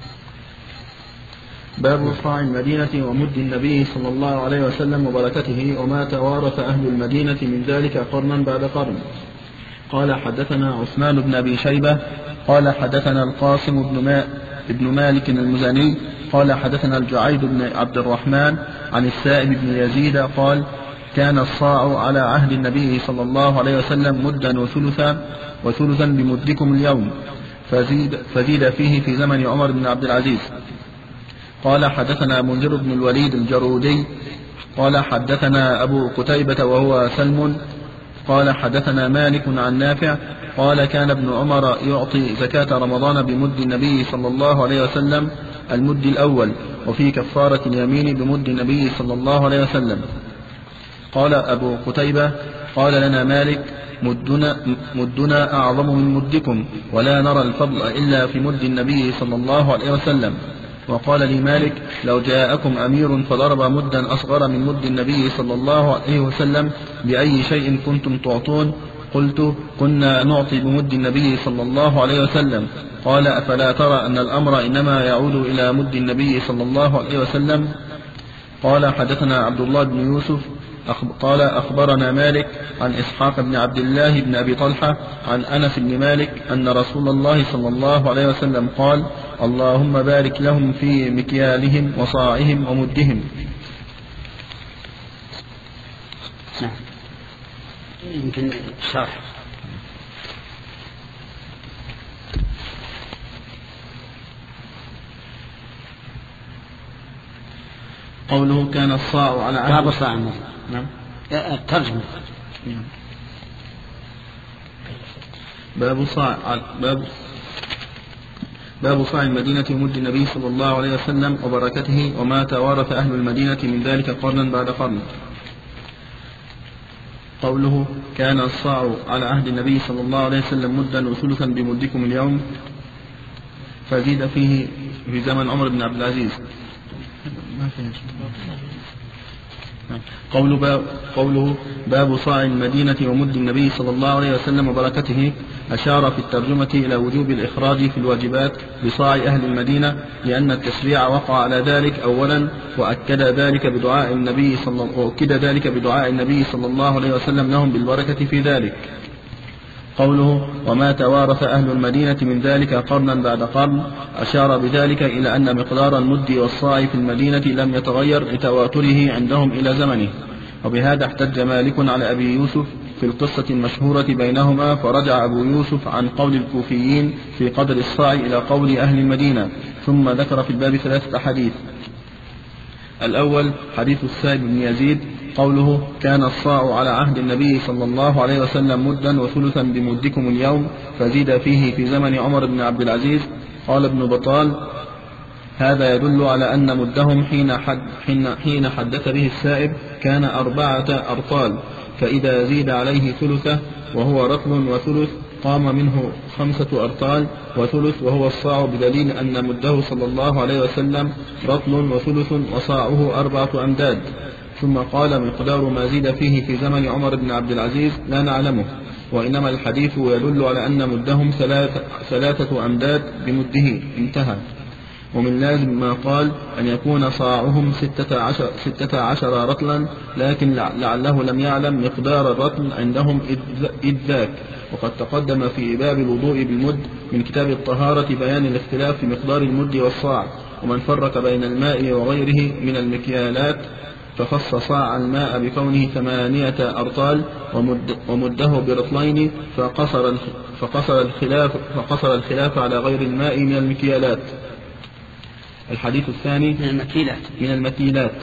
باب صاع المدينة ومد النبي صلى الله عليه وسلم وبركته وما توارث أهل المدينة من ذلك قرنا بعد قرن. قال حدثنا عثمان بن أبي شيبة قال حدثنا القاسم بن, ما بن مالك المزني قال حدثنا الجعيد بن عبد الرحمن عن السائب بن يزيد قال كان الصاع على عهد النبي صلى الله عليه وسلم مدا وثلثا وثلثا بمدكم اليوم، فزيد, فزيد فيه في زمن عمر بن عبد العزيز. قال حدثنا منذر بن الوليد الجرودي قال حدثنا أبو قتيبة وهو سلم قال حدثنا مالك عن نافع قال كان ابن عمر يعطي زكاة رمضان بمد النبي صلى الله عليه وسلم المد الأول، وفي كفارة اليمين بمد النبي صلى الله عليه وسلم. قال أبو قتيبة قال لنا مالك مدنا, مدنا أعظم من مدكم، ولا نرى الفضل إلا في مد النبي صلى الله عليه وسلم. وقال لي مالك لو جاءكم أمير فضرب مدا أصغر من مد النبي صلى الله عليه وسلم بأي شيء كنتم تعطون؟ قلت كنا نعطي بمد النبي صلى الله عليه وسلم. قال أفلا ترى أن الأمر إنما يعود إلى مد النبي صلى الله عليه وسلم؟ قال حدثنا عبد الله بن يوسف قال أخبرنا مالك عن إسحاق بن عبد الله بن أبي طلحة عن أنس بن مالك أن رسول الله صلى الله عليه وسلم قال اللهم بارك لهم في مكيالهم وصاعهم ومدهم. نعم. يمكن شرح. قوله كان الصاع على عهد باب الصاع. نعم. الترجمة. نعم. باب صاع باب باب صاع المدينة ومد النبي صلى الله عليه وسلم وبركته وما توارث أهل المدينة من ذلك قرنا بعد قرن. قوله كان الصاع على عهد النبي صلى الله عليه وسلم مدا وثلثا بمدكم اليوم، فزيد فيه في زمن عمر بن عبد العزيز. ما قول باب قوله باب صاع المدينة ومد النبي صلى الله عليه وسلم وبركته، أشار في الترجمة إلى وجوب الإخراج في الواجبات بصاع أهل المدينة، لأن التشريع وقع على ذلك أولا، وأكد ذلك بدعاء النبي صلى وأكد ذلك بدعاء النبي صلى الله عليه وسلم لهم بالبركة في ذلك. قوله وما توارث أهل المدينة من ذلك قرنا بعد قرن، أشار بذلك إلى أن مقدار المد والصاع في المدينة لم يتغير لتواتره عندهم إلى زمنه. وبهذا احتج مالك على أبي يوسف في القصة المشهورة بينهما، فرجع أبو يوسف عن قول الكوفيين في قدر الصاع إلى قول أهل المدينة، ثم ذكر في الباب ثلاثة أحاديث. الأول حديث السائب بن يزيد قوله كان الصاع على عهد النبي صلى الله عليه وسلم مدا وثلثا بمدكم اليوم، فزيد فيه في زمن عمر بن عبد العزيز. قال ابن بطال هذا يدل على أن مدهم حين, حد حين, حين حدث به السائب كان أربعة أرطال، فإذا زيد عليه ثلثه وهو رطل وثلث قام منه خمسة أرطال وثلث وهو الصاع، بدليل أن مده صلى الله عليه وسلم رطل وثلث وصاعه أربعة أمداد. ثم قال مقدار ما زيد فيه في زمن عمر بن عبد العزيز لا نعلمه، وإنما الحديث يدل على أن مدهم ثلاثة, ثلاثة أمداد بمده انتهى. ومن لازم ما قال أن يكون صاعهم ستة عشر, ستة عشر رطلا، لكن لعله لم يعلم مقدار الرطل عندهم إذ ذاك. وقد تقدم في باب الوضوء بالمد من كتاب الطهارة بيان الاختلاف في مقدار المد والصاع، ومن فرق بين الماء وغيره من المكيالات فخص صاع الماء بكونه ثمانية أرطال ومد ومده برطلين، فقصر, فقصر, الخلاف فقصر الخلاف على غير الماء من المكيالات. الحديث الثاني من المكيلات من المكيلات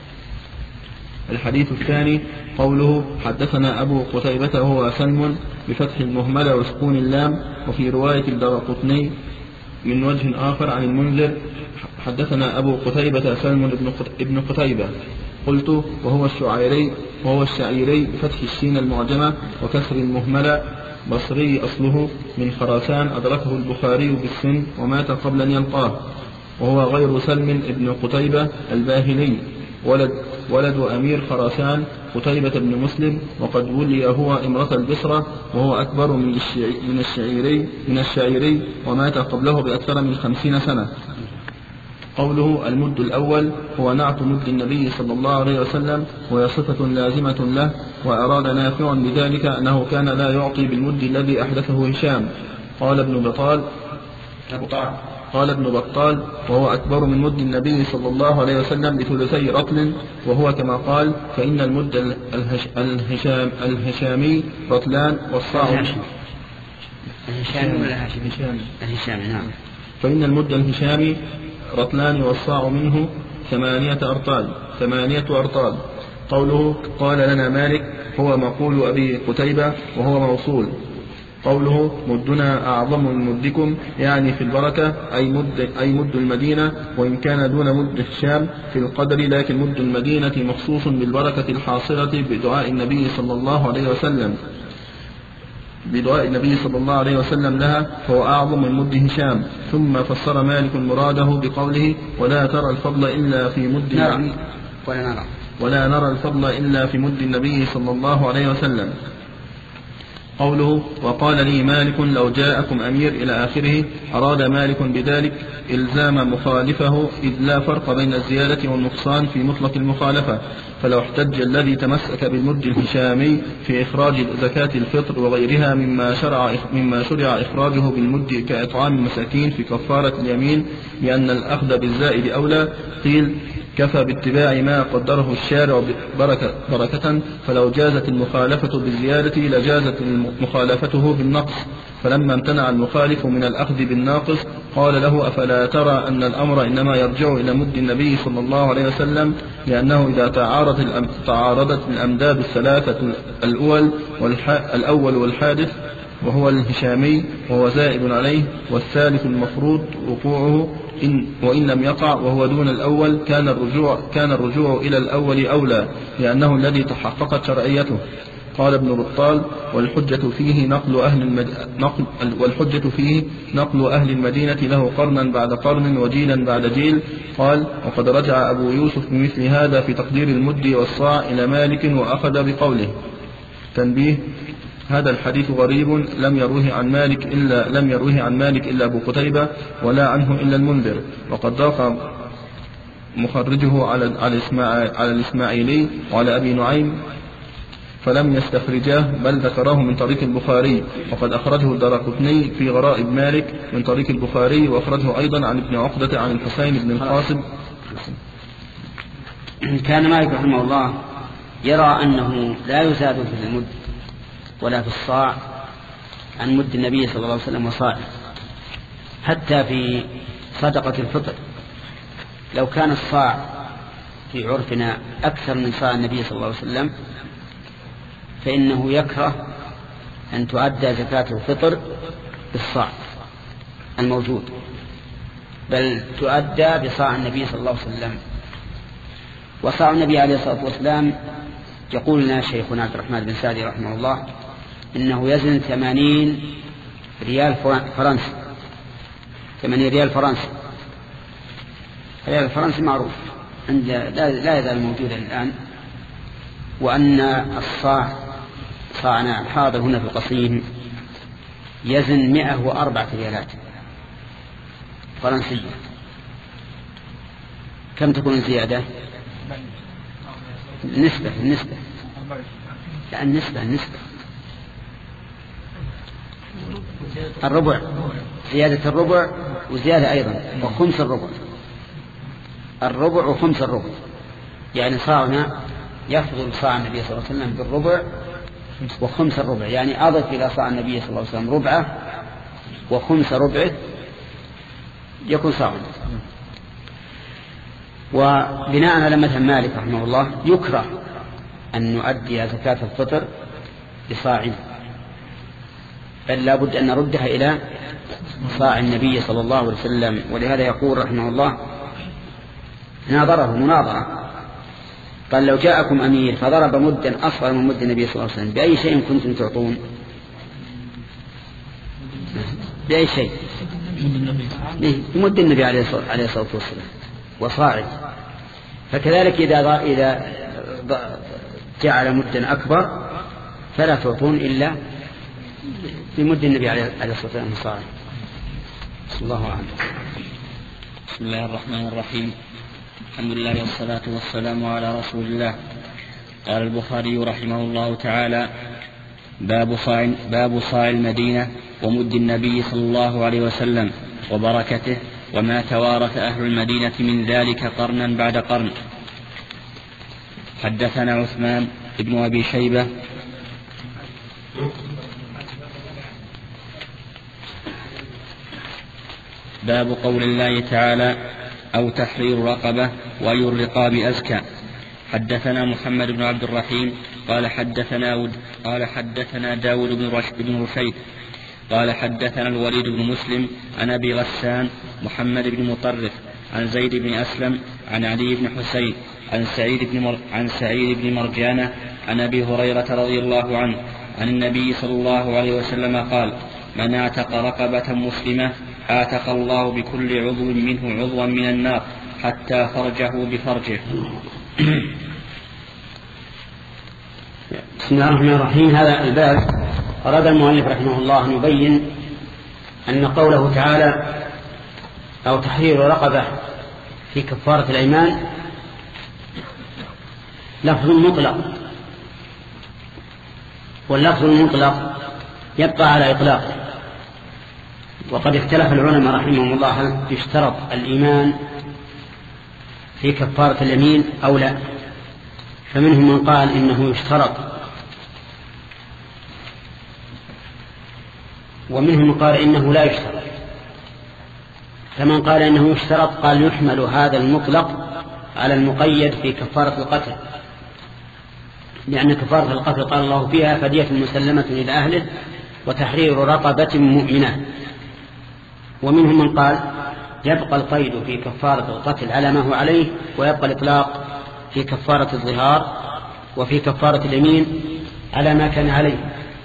الحديث الثاني قوله حدثنا أبو قتيبة وهو سلم بفتح المهملة وسكون اللام، وفي رواية الدارقطني من وجه آخر عن المنذر حدثنا أبو قتيبة سلم ابن قتيبة. قلت وهو الشعيري وهو الشعيري بفتح الشين المعجمة وكسر المهملة، بصري أصله من خراسان، أدركه البخاري بالسن ومات قبل أن يلقاه، وهو غير سلم ابن قتيبة الباهلي، ولد, ولد أمير خراسان قتيبة بن مسلم، وقد ولي هو إمرة البصرة، وهو أكبر من الشعيري, من الشعيري, من الشعيري ومات قبله بأكثر من خمسين سنة. قوله المد الأول هو نعت مد النبي صلى الله عليه وسلم، وهي صفة لازمة له، وأراد نافع بذلك أنه كان لا يعطي بالمد الذي أحدثه هشام. قال ابن بطال قال ابن بطال وهو أكبر من مد النبي صلى الله عليه وسلم بثلثي رطل، وهو كما قال فإن المد الهش الهشام الهشامي رطلان والصاع الهشامي ولا الهشامي؟ الهشامي نعم. فإن المد الهشامي رطلان والصاع منه ثمانية أرطال ثمانية أرطال. قوله قال لنا مالك هو مقول أبي قتيبة وهو موصول. قوله مدنا أعظم من مدكم يعني في البركة، أي مد, أي مد المدينة، وإن كان دون مد الشام في القدر، لكن مد المدينة مخصوص بالبركة الحاصلة بدعاء النبي صلى الله عليه وسلم بدعاء النبي صلى الله عليه وسلم لها، فهو أعظم من مد هشام. ثم فسر مالك مراده بقوله ولا ترى الفضل إلا في مد النبي ولا نرى ولا نرى الفضل إلا في مد النبي صلى الله عليه وسلم. قوله وقال لي مالك لو جاءكم أمير إلى آخره، أراد مالك بذلك إلزام مخالفه، إذ لا فرق بين الزيادة والنقصان في مطلق المخالفة، فلو احتج الذي تمسك بالمد الهشامي في إخراج زكاة الفطر وغيرها مما شرع, مما شرع إخراجه بالمد كإطعام المساكين في كفارة اليمين لأن الأخذ بالزائد أولى، قيل كفى باتباع ما قدره الشارع بركة, بركة فلو جازت المخالفة بالزيادة لجازت مخالفته بالنقص، فلما امتنع المخالف من الأخذ بالناقص قال له أفلا ترى أن الأمر إنما يرجع إلى مد النبي صلى الله عليه وسلم، لأنه إذا تعارضت, تعارضت الأمداد الثلاثة الأول, الأول والحادث وهو الهشامي وهو زائد عليه، والثالث المفروض وقوعه إن وإن لم يقع وهو دون الأول كان الرجوع, كان الرجوع إلى الأول أولى، لأنه الذي تحققت شرعيته. قال ابن بطال: والحجة فيه نقل أهل المد... نقل... والحجة فيه نقل أهل المدينة له قرنا بعد قرن وجيلا بعد جيل. قال: وقد رجع أبو يوسف بمثل هذا في تقدير المد والصاع إلى مالك وأخذ بقوله. تنبيه: هذا الحديث غريب لم يروه عن مالك إلا لم يروه عن مالك إلا أبو قتيبة ولا عنه إلا المنذر، وقد ضاق مخرجه على على الإسماعيلي وعلى أبي نعيم فلم يستخرجاه، بل ذكره من طريق البخاري، وقد أخرجه الدارقطني في غرائب مالك من طريق البخاري، وأخرجه أيضا عن ابن عقدة عن الحسين بن القاسم. كان مالك رحمه الله يرى أنه لا يزاد في المد ولا في الصاع عن مد النبي صلى الله عليه وسلم وصاعه، حتى في صدقة الفطر لو كان الصاع في عرفنا أكثر من صاع النبي صلى الله عليه وسلم فإنه يكره أن تؤدى زكاة الفطر بالصاع الموجود، بل تؤدى بصاع النبي صلى الله عليه وسلم. وصاع النبي عليه الصلاة والسلام يقول لنا شيخنا عبد الرحمن بن سعدي رحمه الله إنه يزن ثمانين ريال فرنسي. ثمانين ريال فرنسي الريال الفرنسي معروف عند لا يزال موجودا الآن. وأن الصاع صاعنا الحاضر هنا في القصيم يزن مئة وأربعة ريالات فرنسية. كم تكون الزيادة؟ النسبة النسبة لا النسبة النسبة الربع، زيادة الربع وزيادة أيضا وخمس الربع، الربع وخمس الربع، يعني صاعنا يفضل صاع النبي صلى الله عليه وسلم بالربع وخمس الربع، يعني أضف إلى صاع النبي صلى الله عليه وسلم ربعه وخمس ربعه يكون صاعنا. وبناء على مذهب مالك رحمه الله يكره أن نؤدي زكاة الفطر بصاع، بل لا بد أن نردها إلى صاع النبي صلى الله عليه وسلم. ولهذا يقول رحمه الله ناظره مناظرة، قال: لو جاءكم أمير فضرب مدا أصغر من مد النبي صلى الله عليه وسلم بأي شيء كنتم تعطون؟ بأي شيء؟ بمد النبي عليه الصلاة والسلام وصاعد. فكذلك إذا إذا جعل مدا أكبر فلا تعطون إلا بمد النبي عليه الصلاة والسلام وصاعد. بسم الله أعلم. بسم الله الرحمن الرحيم. الحمد لله والصلاة والسلام على رسول الله. قال البخاري رحمه الله تعالى: باب صاع باب صاع المدينة ومد النبي صلى الله عليه وسلم وبركته وما توارث أهل المدينة من ذلك قرنا بعد قرن. حدثنا عثمان ابن أبي شيبة باب قول الله تعالى: أو تحرير رقبة وأي الرقاب أزكى. حدثنا محمد بن عبد الرحيم قال حدثنا قال حدثنا داود بن رشد بن رشيد قال حدثنا الوليد بن مسلم عن أبي غسان محمد بن مطرف عن زيد بن أسلم عن علي بن حسين عن سعيد بن مر... عن سعيد بن مرجانة عن أبي هريرة رضي الله عنه عن النبي صلى الله عليه وسلم قال: من اعتق رقبة مسلمة اعتق الله بكل عضو منه عضوا من النار حتى فرجه بفرجه. بسم الله الرحمن الرحيم. هذا الباب أراد المؤلف رحمه الله أن يبين أن قوله تعالى: أو تحرير رقبة في كفارة الأيمان لفظ مطلق، واللفظ المطلق يبقى على إطلاقه. وقد اختلف العلماء رحمهم الله هل يشترط الإيمان في كفارة اليمين أو لا، فمنهم من قال إنه يشترط، ومنهم من قال إنه لا يشترط. فمن قال إنه يشترط قال يحمل هذا المطلق على المقيد في كفارة القتل، لأن كفارة القتل قال الله فيها: فدية مسلمة إلى أهله وتحرير رقبة مؤمنة. ومنهم من قال يبقى القيد في كفارة القتل على ما هو عليه، ويبقى الإطلاق في كفارة الظهار وفي كفارة اليمين على ما كان عليه.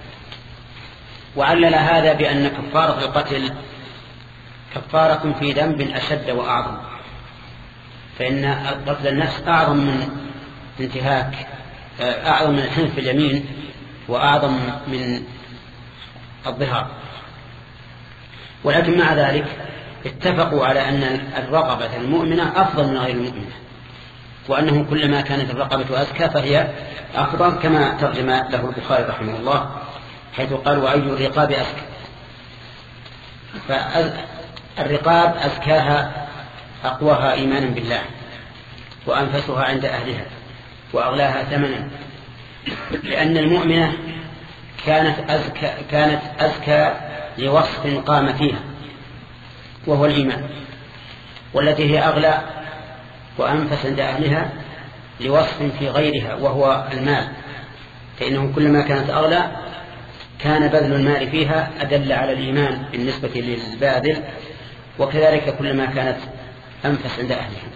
وعلل هذا بأن كفارة القتل كفارة في ذنب أشد وأعظم، فإن قتل النفس أعظم من انتهاك أعظم من الحنث في اليمين وأعظم من الظهار. ولكن مع ذلك اتفقوا على أن الرقبة المؤمنة أفضل من غير المؤمنة، وأنه كلما كانت الرقبة أزكى فهي أفضل، كما ترجم له البخاري رحمه الله حيث قال وأي الرقاب أزكى. فالرقاب أزكاها أقواها إيمانا بالله، وأنفسها عند أهلها، وأغلاها ثمنا، لأن المؤمنة كانت أزكى, كانت أزكى لوصف قام فيها وهو الإيمان، والتي هي أغلى وأنفس عند أهلها لوصف في غيرها وهو المال، فإنه كلما كانت أغلى كان بذل المال فيها أدل على الإيمان بالنسبة للباذل، وكذلك كلما كانت أنفس عند أهلها.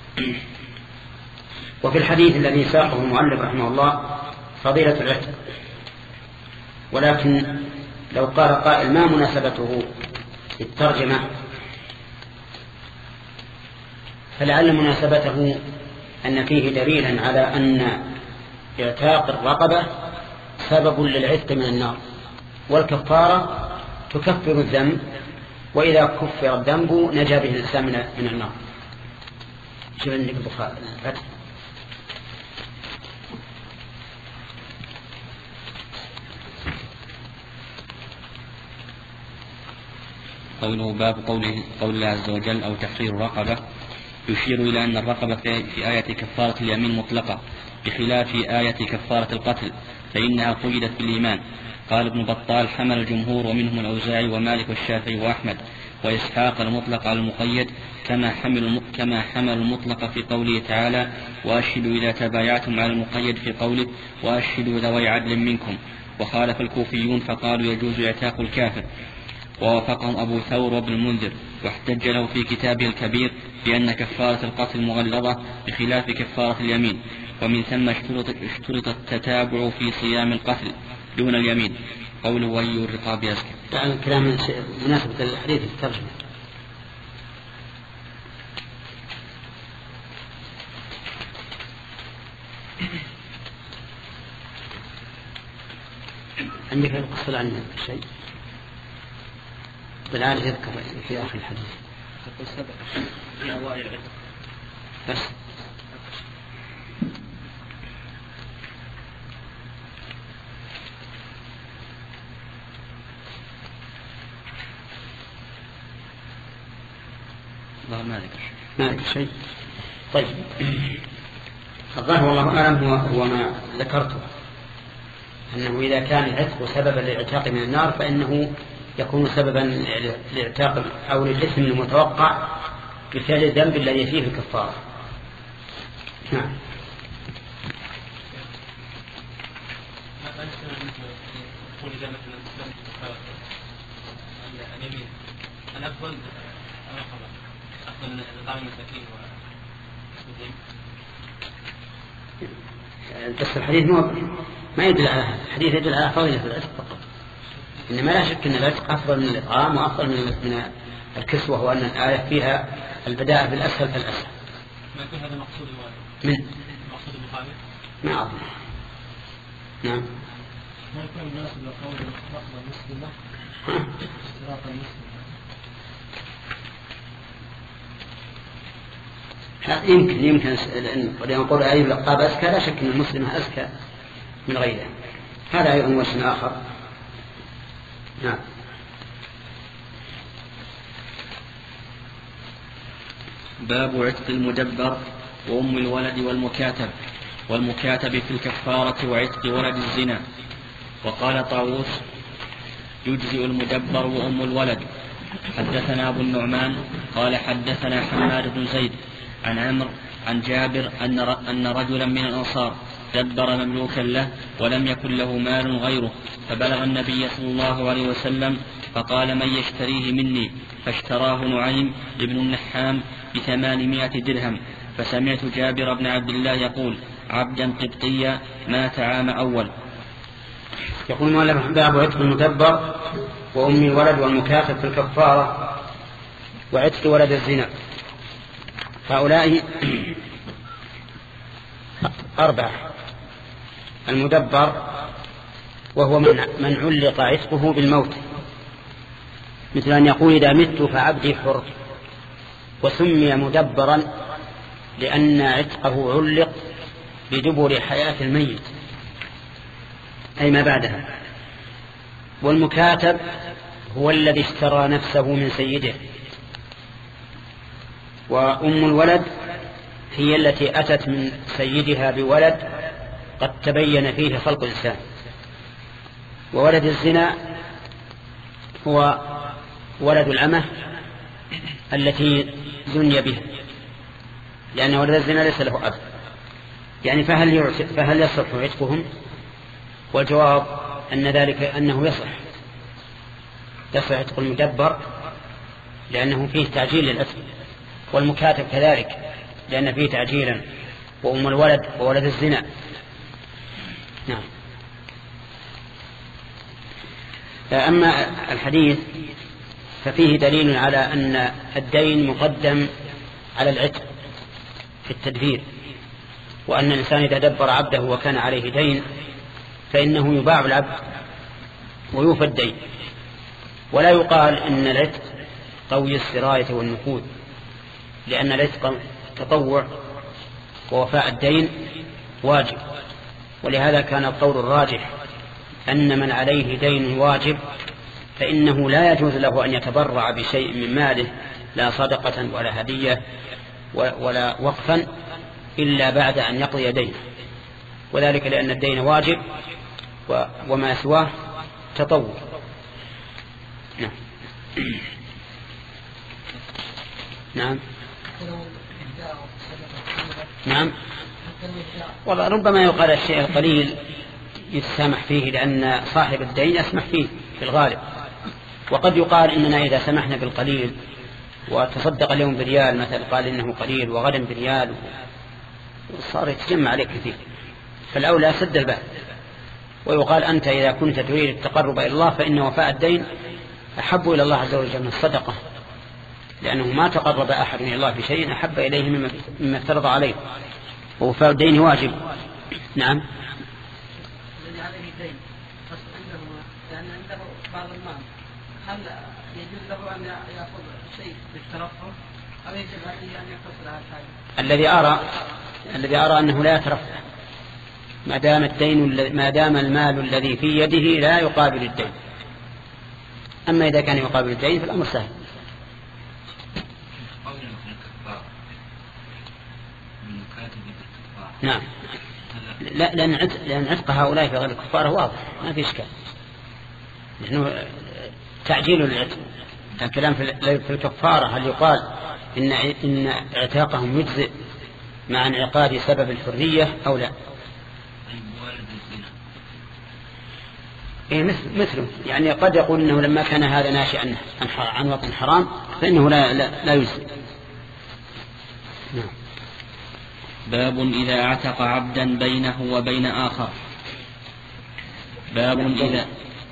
وفي الحديث الذي ساقه المؤلف رحمه الله فضيلة العتق، ولكن لو قال قائل ما مناسبته الترجمة، فلعل مناسبته أن فيه دليلا على أن اعتاق الرقبة سبب للعتق من النار، والكفارة تكفر الذنب، وإذا كفر الذنب نجا به الإنسان من النار. شوف عندك البخاري الفتح. قوله باب قوله قول الله عز وجل أو تحرير رقبة، يشير إلى أن الرقبة في آية كفارة اليمين مطلقة بخلاف آية كفارة القتل، فإنها قيدت بالإيمان. قال ابن بطال حمل الجمهور ومنهم الأوزاعي ومالك والشافعي وأحمد وإسحاق المطلق على المقيد، كما حمل كما حمل المطلق في قوله تعالى وأشهدوا إذا تبايعتم على المقيد في قوله وأشهدوا ذوي عدل منكم. وخالف الكوفيون فقالوا يجوز اعتاق الكافر، ووافقهم أبو ثور وابن المنذر، واحتج له في كتابه الكبير بأن كفارة القتل مغلظة بخلاف كفارة اليمين، ومن ثم اشترط التتابع في صيام القتل دون اليمين. قوله وأي الرقاب يزكى. يعني كلام مناسبة الحديث الترجمة. عندك القصة عن شيء بالعادة يذكر في آخر الحديث تقول سبق في أوائل العتق بس. الله ما ذكر ما ذكر شيء. طيب الظاهر والله أعلم هو, هو ما ذكرته، أنه إذا كان العتق سببا للإعتاق من النار فإنه يكون سببا لإعتاق أو للإثم المتوقع بفعل الذنب الذي فيه الكفارة. نعم. الأفضل أفضل إطعام المساكين بس الحديث ما يدل على هذا، الحديث يدل على فضيلة العتق فقط، إنما لا شك أن العتق أفضل من الإطعام وأفضل من الكسوة، وأن الآية فيها البداء بالأسهل فالأسهل. ما يكون هذا مقصود من مقصود البخاري؟ ما أظن. نعم. ما يكون الناس لقول رقبة مسلمة اشتراط المسلم. يمكن يمكن لأن نقول أي الرقاب أزكى، لا شك أن المسلمة أزكى من غيرها، هذا أيضا وجه آخر. نعم. باب عتق المدبر وأم الولد والمكاتب، والمكاتب في الكفارة وعتق ولد الزنا. وقال طاووس يجزئ المدبر وأم الولد. حدثنا أبو النعمان قال حدثنا حماد بن زيد عن عمرو عن جابر أن أن رجلا من الأنصار دبر مملوكا له ولم يكن له مال غيره، فبلغ النبي صلى الله عليه وسلم فقال من يشتريه مني؟ فاشتراه نعيم ابن النحام بثمانمائة درهم. فسمعت جابر بن عبد الله يقول عبدا قبطيا مات عام أول. يقول المؤلف باب عتق المدبر وأم الولد والمكاتب في الكفارة وعتق ولد الزنا. هؤلاء أربعة. المدبر وهو من, من علق عتقه بالموت، مثل أن يقول إذا مت فعبدي حر، وسمي مدبرا لأن عتقه علق بدبر حياة الميت أي ما بعدها. والمكاتب هو الذي اشترى نفسه من سيده. وأم الولد هي التي أتت من سيدها بولد قد تبين فيه خلق الإنسان. وولد الزنا هو ولد الأمة التي زني بها، لأن ولد الزنا ليس له أب. يعني فهل فهل يصح عتقهم؟ والجواب أن ذلك أنه يصح يصح عتق المدبر لأنه فيه تعجيل للعتق، والمكاتب كذلك لأن فيه تعجيلا، وأم الولد وولد الزنا. نعم. أما الحديث ففيه دليل على أن الدين مقدم على العتق في التدبير، وأن الإنسان إذا دبر عبده وكان عليه دين فإنه يباع العبد ويوفى الدين. ولا يقال إن العتق قوي السراية والنقود، لأن العتق تطوع ووفاء الدين واجب. ولهذا كان القول الراجح أن من عليه دين واجب فإنه لا يجوز له أن يتبرع بشيء من ماله، لا صدقة ولا هدية ولا وقفا، إلا بعد أن يقضي دينه، وذلك لأن الدين واجب وما سواه تطوع. نعم. نعم. نعم. والله ربما يقال الشيء القليل يتسامح فيه لأن صاحب الدين يسمح فيه في الغالب، وقد يقال إننا إذا سمحنا بالقليل وتصدق اليوم بريال مثلا قال إنه قليل وغدا بريال صار يتجمع عليك كثير، فالأولى سد الباب. ويقال أنت إذا كنت تريد التقرب إلى الله فإن وفاء الدين أحب إلى الله عز وجل من الصدقة، لأنه ما تقرب أحد إلى الله بشيء أحب إليه مما افترض عليه، ووفاء الدين واجب. نعم. الذي عليه الدين بس عنده لأن عنده بعض المال، هل يجوز له أن يأخذ شيء بالترفع أو يجب عليه أن يقتصر على الحاجة؟ الذي أرى الذي أرى أنه لا يترفع ما دام الدين ما دام المال الذي في يده لا يقابل الدين. أما إذا كان يقابل الدين فالأمر سهل. نعم. لا لأن عتق لأن عتق هؤلاء في غير الكفار واضح ما في إشكال، لأنه تعجيل العتق. الكلام في الكفارة هل يقال إن إن اعتاقهم يجزئ مع انعقاد سبب الحرية أو لا؟ إيه مثل مثله يعني قد يقول إنه لما كان هذا ناشئا عن وطن حرام فإنه لا لا, لا يجزئ. نعم. باب إذا اعتق عبدا بينه وبين آخر. باب إذا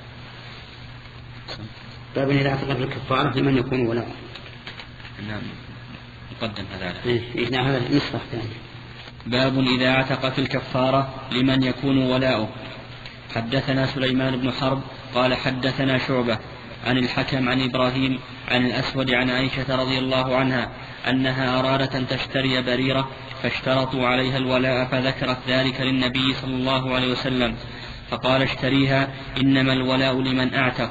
باب إذا اعتق في الكفارة لمن يكون ولا. نعم نقدم هذا. إيه نعم هذا نسخة ثانية. باب إذا اعتق في الكفارة لمن يكون ولاؤه. حدثنا سليمان بن حرب قال حدثنا شعبة عن الحكم عن إبراهيم عن الأسود عن عائشة رضي الله عنها أنها أرادت أن تشتري بريرة فاشترطوا عليها الولاء، فذكرت ذلك للنبي صلى الله عليه وسلم فقال اشتريها إنما الولاء لمن أعتق.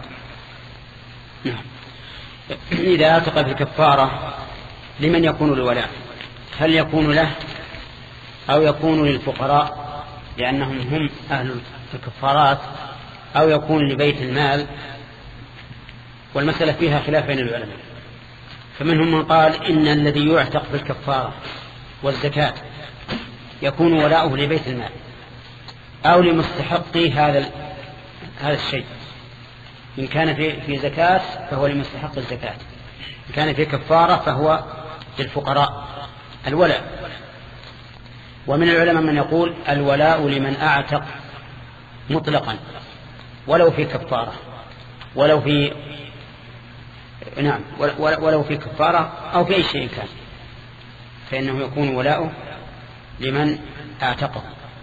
إذا اعتق في الكفارة لمن يكون الولاء؟ هل يكون له أو يكون للفقراء لأنهم هم أهل الكفارات، أو يكون لبيت المال؟ والمسألة فيها خلاف بين العلماء، فمنهم من قال إن الذي يعتق في الكفارة والزكاة يكون ولاؤه لبيت المال أو لمستحقي هذا هذا الشيء. إن كان في في زكاة فهو لمستحق الزكاة، إن كان في كفارة فهو للفقراء الولاء. ومن العلماء من يقول الولاء لمن أعتق مطلقا ولو في كفارة ولو في نعم ولو في كفارة أو في أي شيء كان، فإنه يكون ولاؤه لمن اعتقه.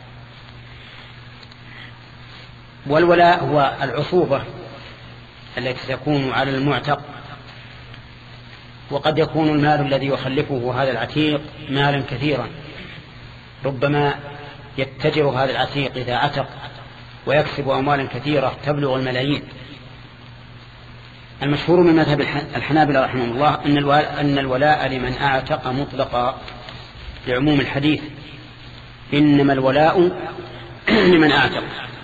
والولاء هو العصوبة التي تكون على المعتق، وقد يكون المال الذي يخلفه هذا العتيق مالا كثيرا، ربما يتجر هذا العتيق إذا عتق ويكسب أموالا كثيرة تبلغ الملايين. المشهور من مذهب الحنابلة رحمه الله أن الولاء لمن أعتق مطلقا لعموم الحديث إنما الولاء لمن أعتق.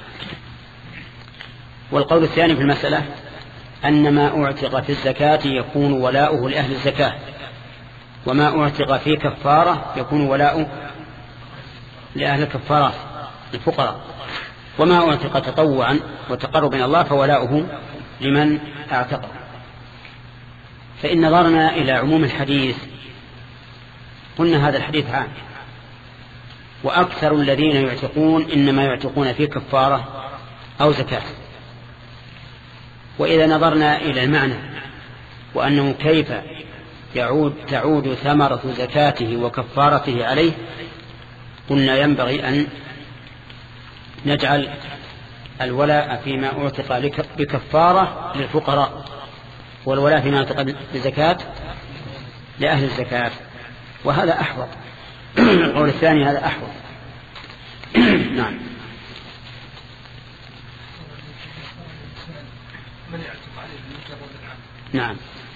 والقول الثاني في المسألة أن ما أعتق في الزكاة يكون ولاؤه لأهل الزكاة، وما أعتق في كفارة يكون ولاؤه لأهل الكفارات الفقراء، وما أعتق تطوعا وتقرب من الله فولاؤه لمن اعتقه. فإن نظرنا إلى عموم الحديث قلنا هذا الحديث عام، وأكثر الذين يعتقون إنما يعتقون في كفارة أو زكاة. وإذا نظرنا إلى المعنى وأنه كيف يعود تعود ثمرة زكاته وكفارته عليه، قلنا ينبغي أن نجعل الولاء فيما أعتق بكفارة للفقراء، والولاء فيما أعتق بزكاة لأهل الزكاة، وهذا أحوط. القول الثاني هذا أحوط. نعم. نعم.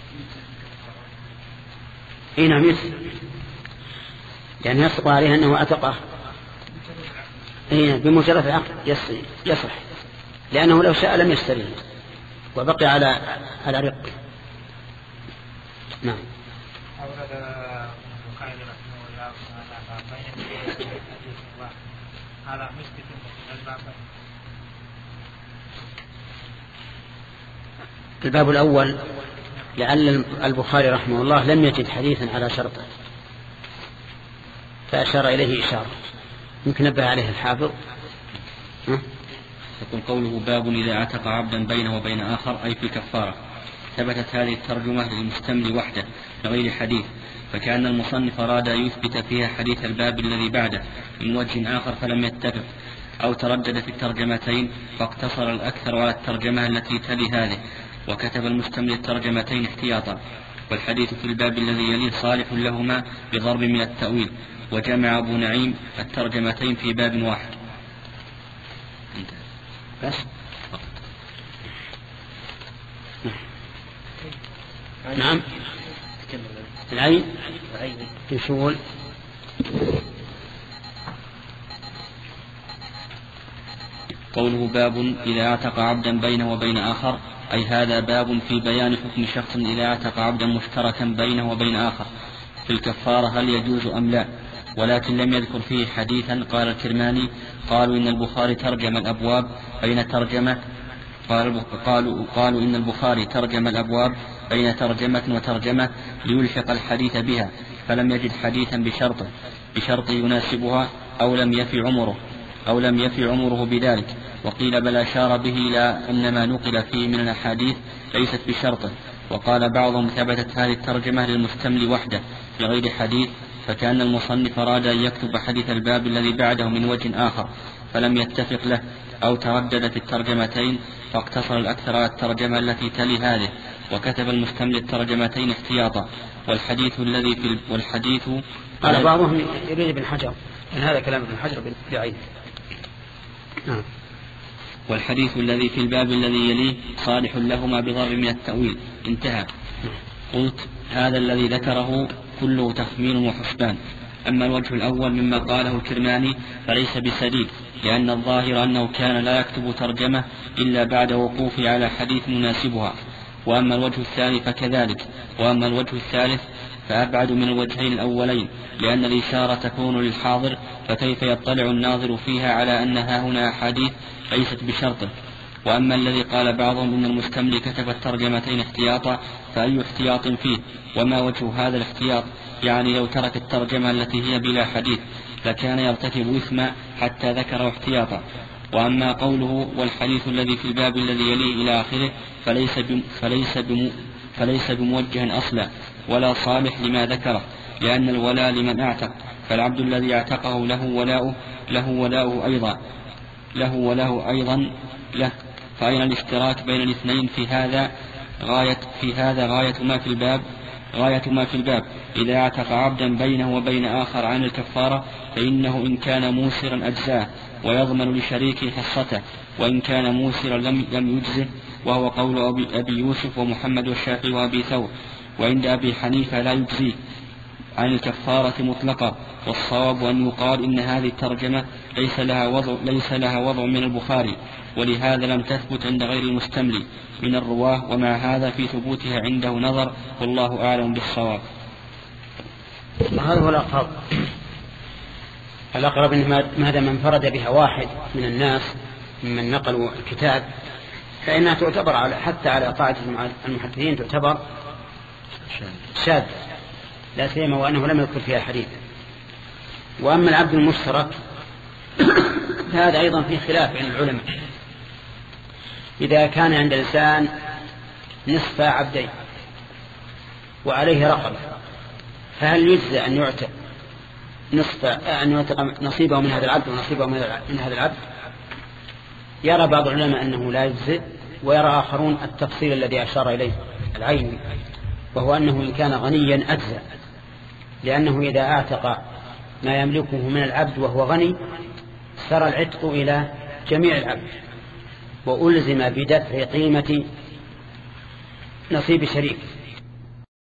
إيه نعم يسر، يعني يصدق عليه أنه أتقه إيه بمجرد العقد يصح، لأنه لو شاء لم يشتريه وبقي على على رق. نعم. الباب الأول لعل البخاري رحمه الله لم يجد حديثا على شرطه فأشار إليه إشارة، يمكن نبه عليه الحافظ. يقول قوله باب إذا اعتق عبدا بينه وبين آخر أي في كفارة. ثبتت هذه الترجمة للمستمل وحده بغير حديث، فكأن المصنف أراد أن يثبت فيها حديث الباب الذي بعده من وجه آخر فلم يتفق، أو تردد في الترجمتين فاقتصر الأكثر على الترجمة التي تلي هذه، وكتب المستمل الترجمتين احتياطا. والحديث في الباب الذي يليه صالح لهما بضرب من التأويل، وجمع أبو نعيم الترجمتين في باب واحد. بس نعم. العين في شغل. قوله باب إذا اعتق عبدا بينه وبين آخر أي هذا باب في بيان حكم شخص إذا اعتق عبدا مشتركا بينه وبين آخر في الكفارة هل يجوز أم لا، ولكن لم يذكر فيه حديثا. قال الكرماني قالوا إن البخاري ترجم الأبواب بين ترجمة قالوا, قالوا, قالوا إن البخاري ترجم الأبواب بين ترجمة وترجمة ليلحق الحديث بها، فلم يجد حديثا بشرطه بشرط يناسبها أو لم يفي عمره أو لم يفي عمره بذلك. وقيل بل أشار به إلى أن ما نقل فيه من الأحاديث ليست بشرطه. وقال بعضهم ثبتت هذه الترجمة للمستمل وحده بغير حديث، فكأن المصنف أراد أن يكتب حديث الباب الذي بعده من وجه آخر فلم يتفق له، أو تردد في الترجمتين فاقتصر الأكثر على الترجمة التي تلي هذه، وكتب المستمل الترجمتين احتياطا. والحديث الذي في والحديث قال بعضهم يريد ابن حجر، إن هذا كلام ابن حجر بعيد. نعم. والحديث الذي في الباب الذي يليه صالح لهما بضرب من التأويل. انتهى. قلت هذا الذي ذكره كله تخمين وحسبان. أما الوجه الأول مما قاله الكرماني فليس بسديد، لأن الظاهر أنه كان لا يكتب ترجمة إلا بعد وقوفه على حديث يناسبها. وأما الوجه الثاني فكذلك. وأما الوجه الثالث فأبعد من الوجهين الأولين، لأن الإشارة تكون للحاضر، فكيف يطلع الناظر فيها على أنها هنا أحاديث ليست بشرطه. وأما الذي قال بعضهم إن المستملي كتب الترجمتين احتياطا فأي احتياط فيه، وما وجه هذا الاحتياط؟ يعني لو ترك الترجمة التي هي بلا حديث لكان يرتكب إثما حتى ذكر احتياطا. وأما قوله والحديث الذي في الباب الذي يليه إلى آخره فليس بم فليس بم فليس بموجه أصلا ولا صالح لما ذكره، لأن الولاء لمن أعتق، فالعبد الذي اعتقه له ولاؤه له ولاؤه أيضا له وله أيضا له، فأين الاشتراك بين الاثنين في هذا غاية في هذا غاية ما في الباب غاية ما في الباب إذا اعتق عبدا بينه وبين آخر عن الكفارة فإنه إن كان موسرا أجزاه ويضمن لشريكه حصته، وإن كان موسرا لم, لم يجزه، وهو قول أبي, أبي يوسف ومحمد والشافعي وأبي ثور، وعند أبي حنيفة لا يجزيه عن الكفارة مطلقا. والصواب أن يقال إن هذه الترجمة ليس لها وضع, ليس لها وضع من البخاري، ولهذا لم تثبت عند غير المستملي من الرواه، ومع هذا في ثبوتها عنده نظر، والله أعلم بالصواب. هذا هو الأقرب. الأقرب إن ما دام انفرد بها واحد من الناس ممن نقلوا الكتاب فإنها تعتبر على حتى على قاعدة المحدثين تعتبر شاذ، لا سيما وأنه لم يذكر فيها حديث. وأما العبد المشترك فهذا أيضا فيه خلاف بين العلماء. إذا كان عند الإنسان نصف عبدين وعليه رقبة فهل يجزى أن يعتق نصف أن يعتق نصيبه من هذا العبد ونصيبه من هذا العبد؟ يرى بعض العلماء أنه لا يجزي، ويرى آخرون التفصيل الذي أشار إليه العين، وهو أنه إن كان غنيا أجزى، لأنه إذا اعتق ما يملكه من العبد وهو غني سر العتق إلى جميع العبد، وألزم بدفع قيمة نصيب شريك،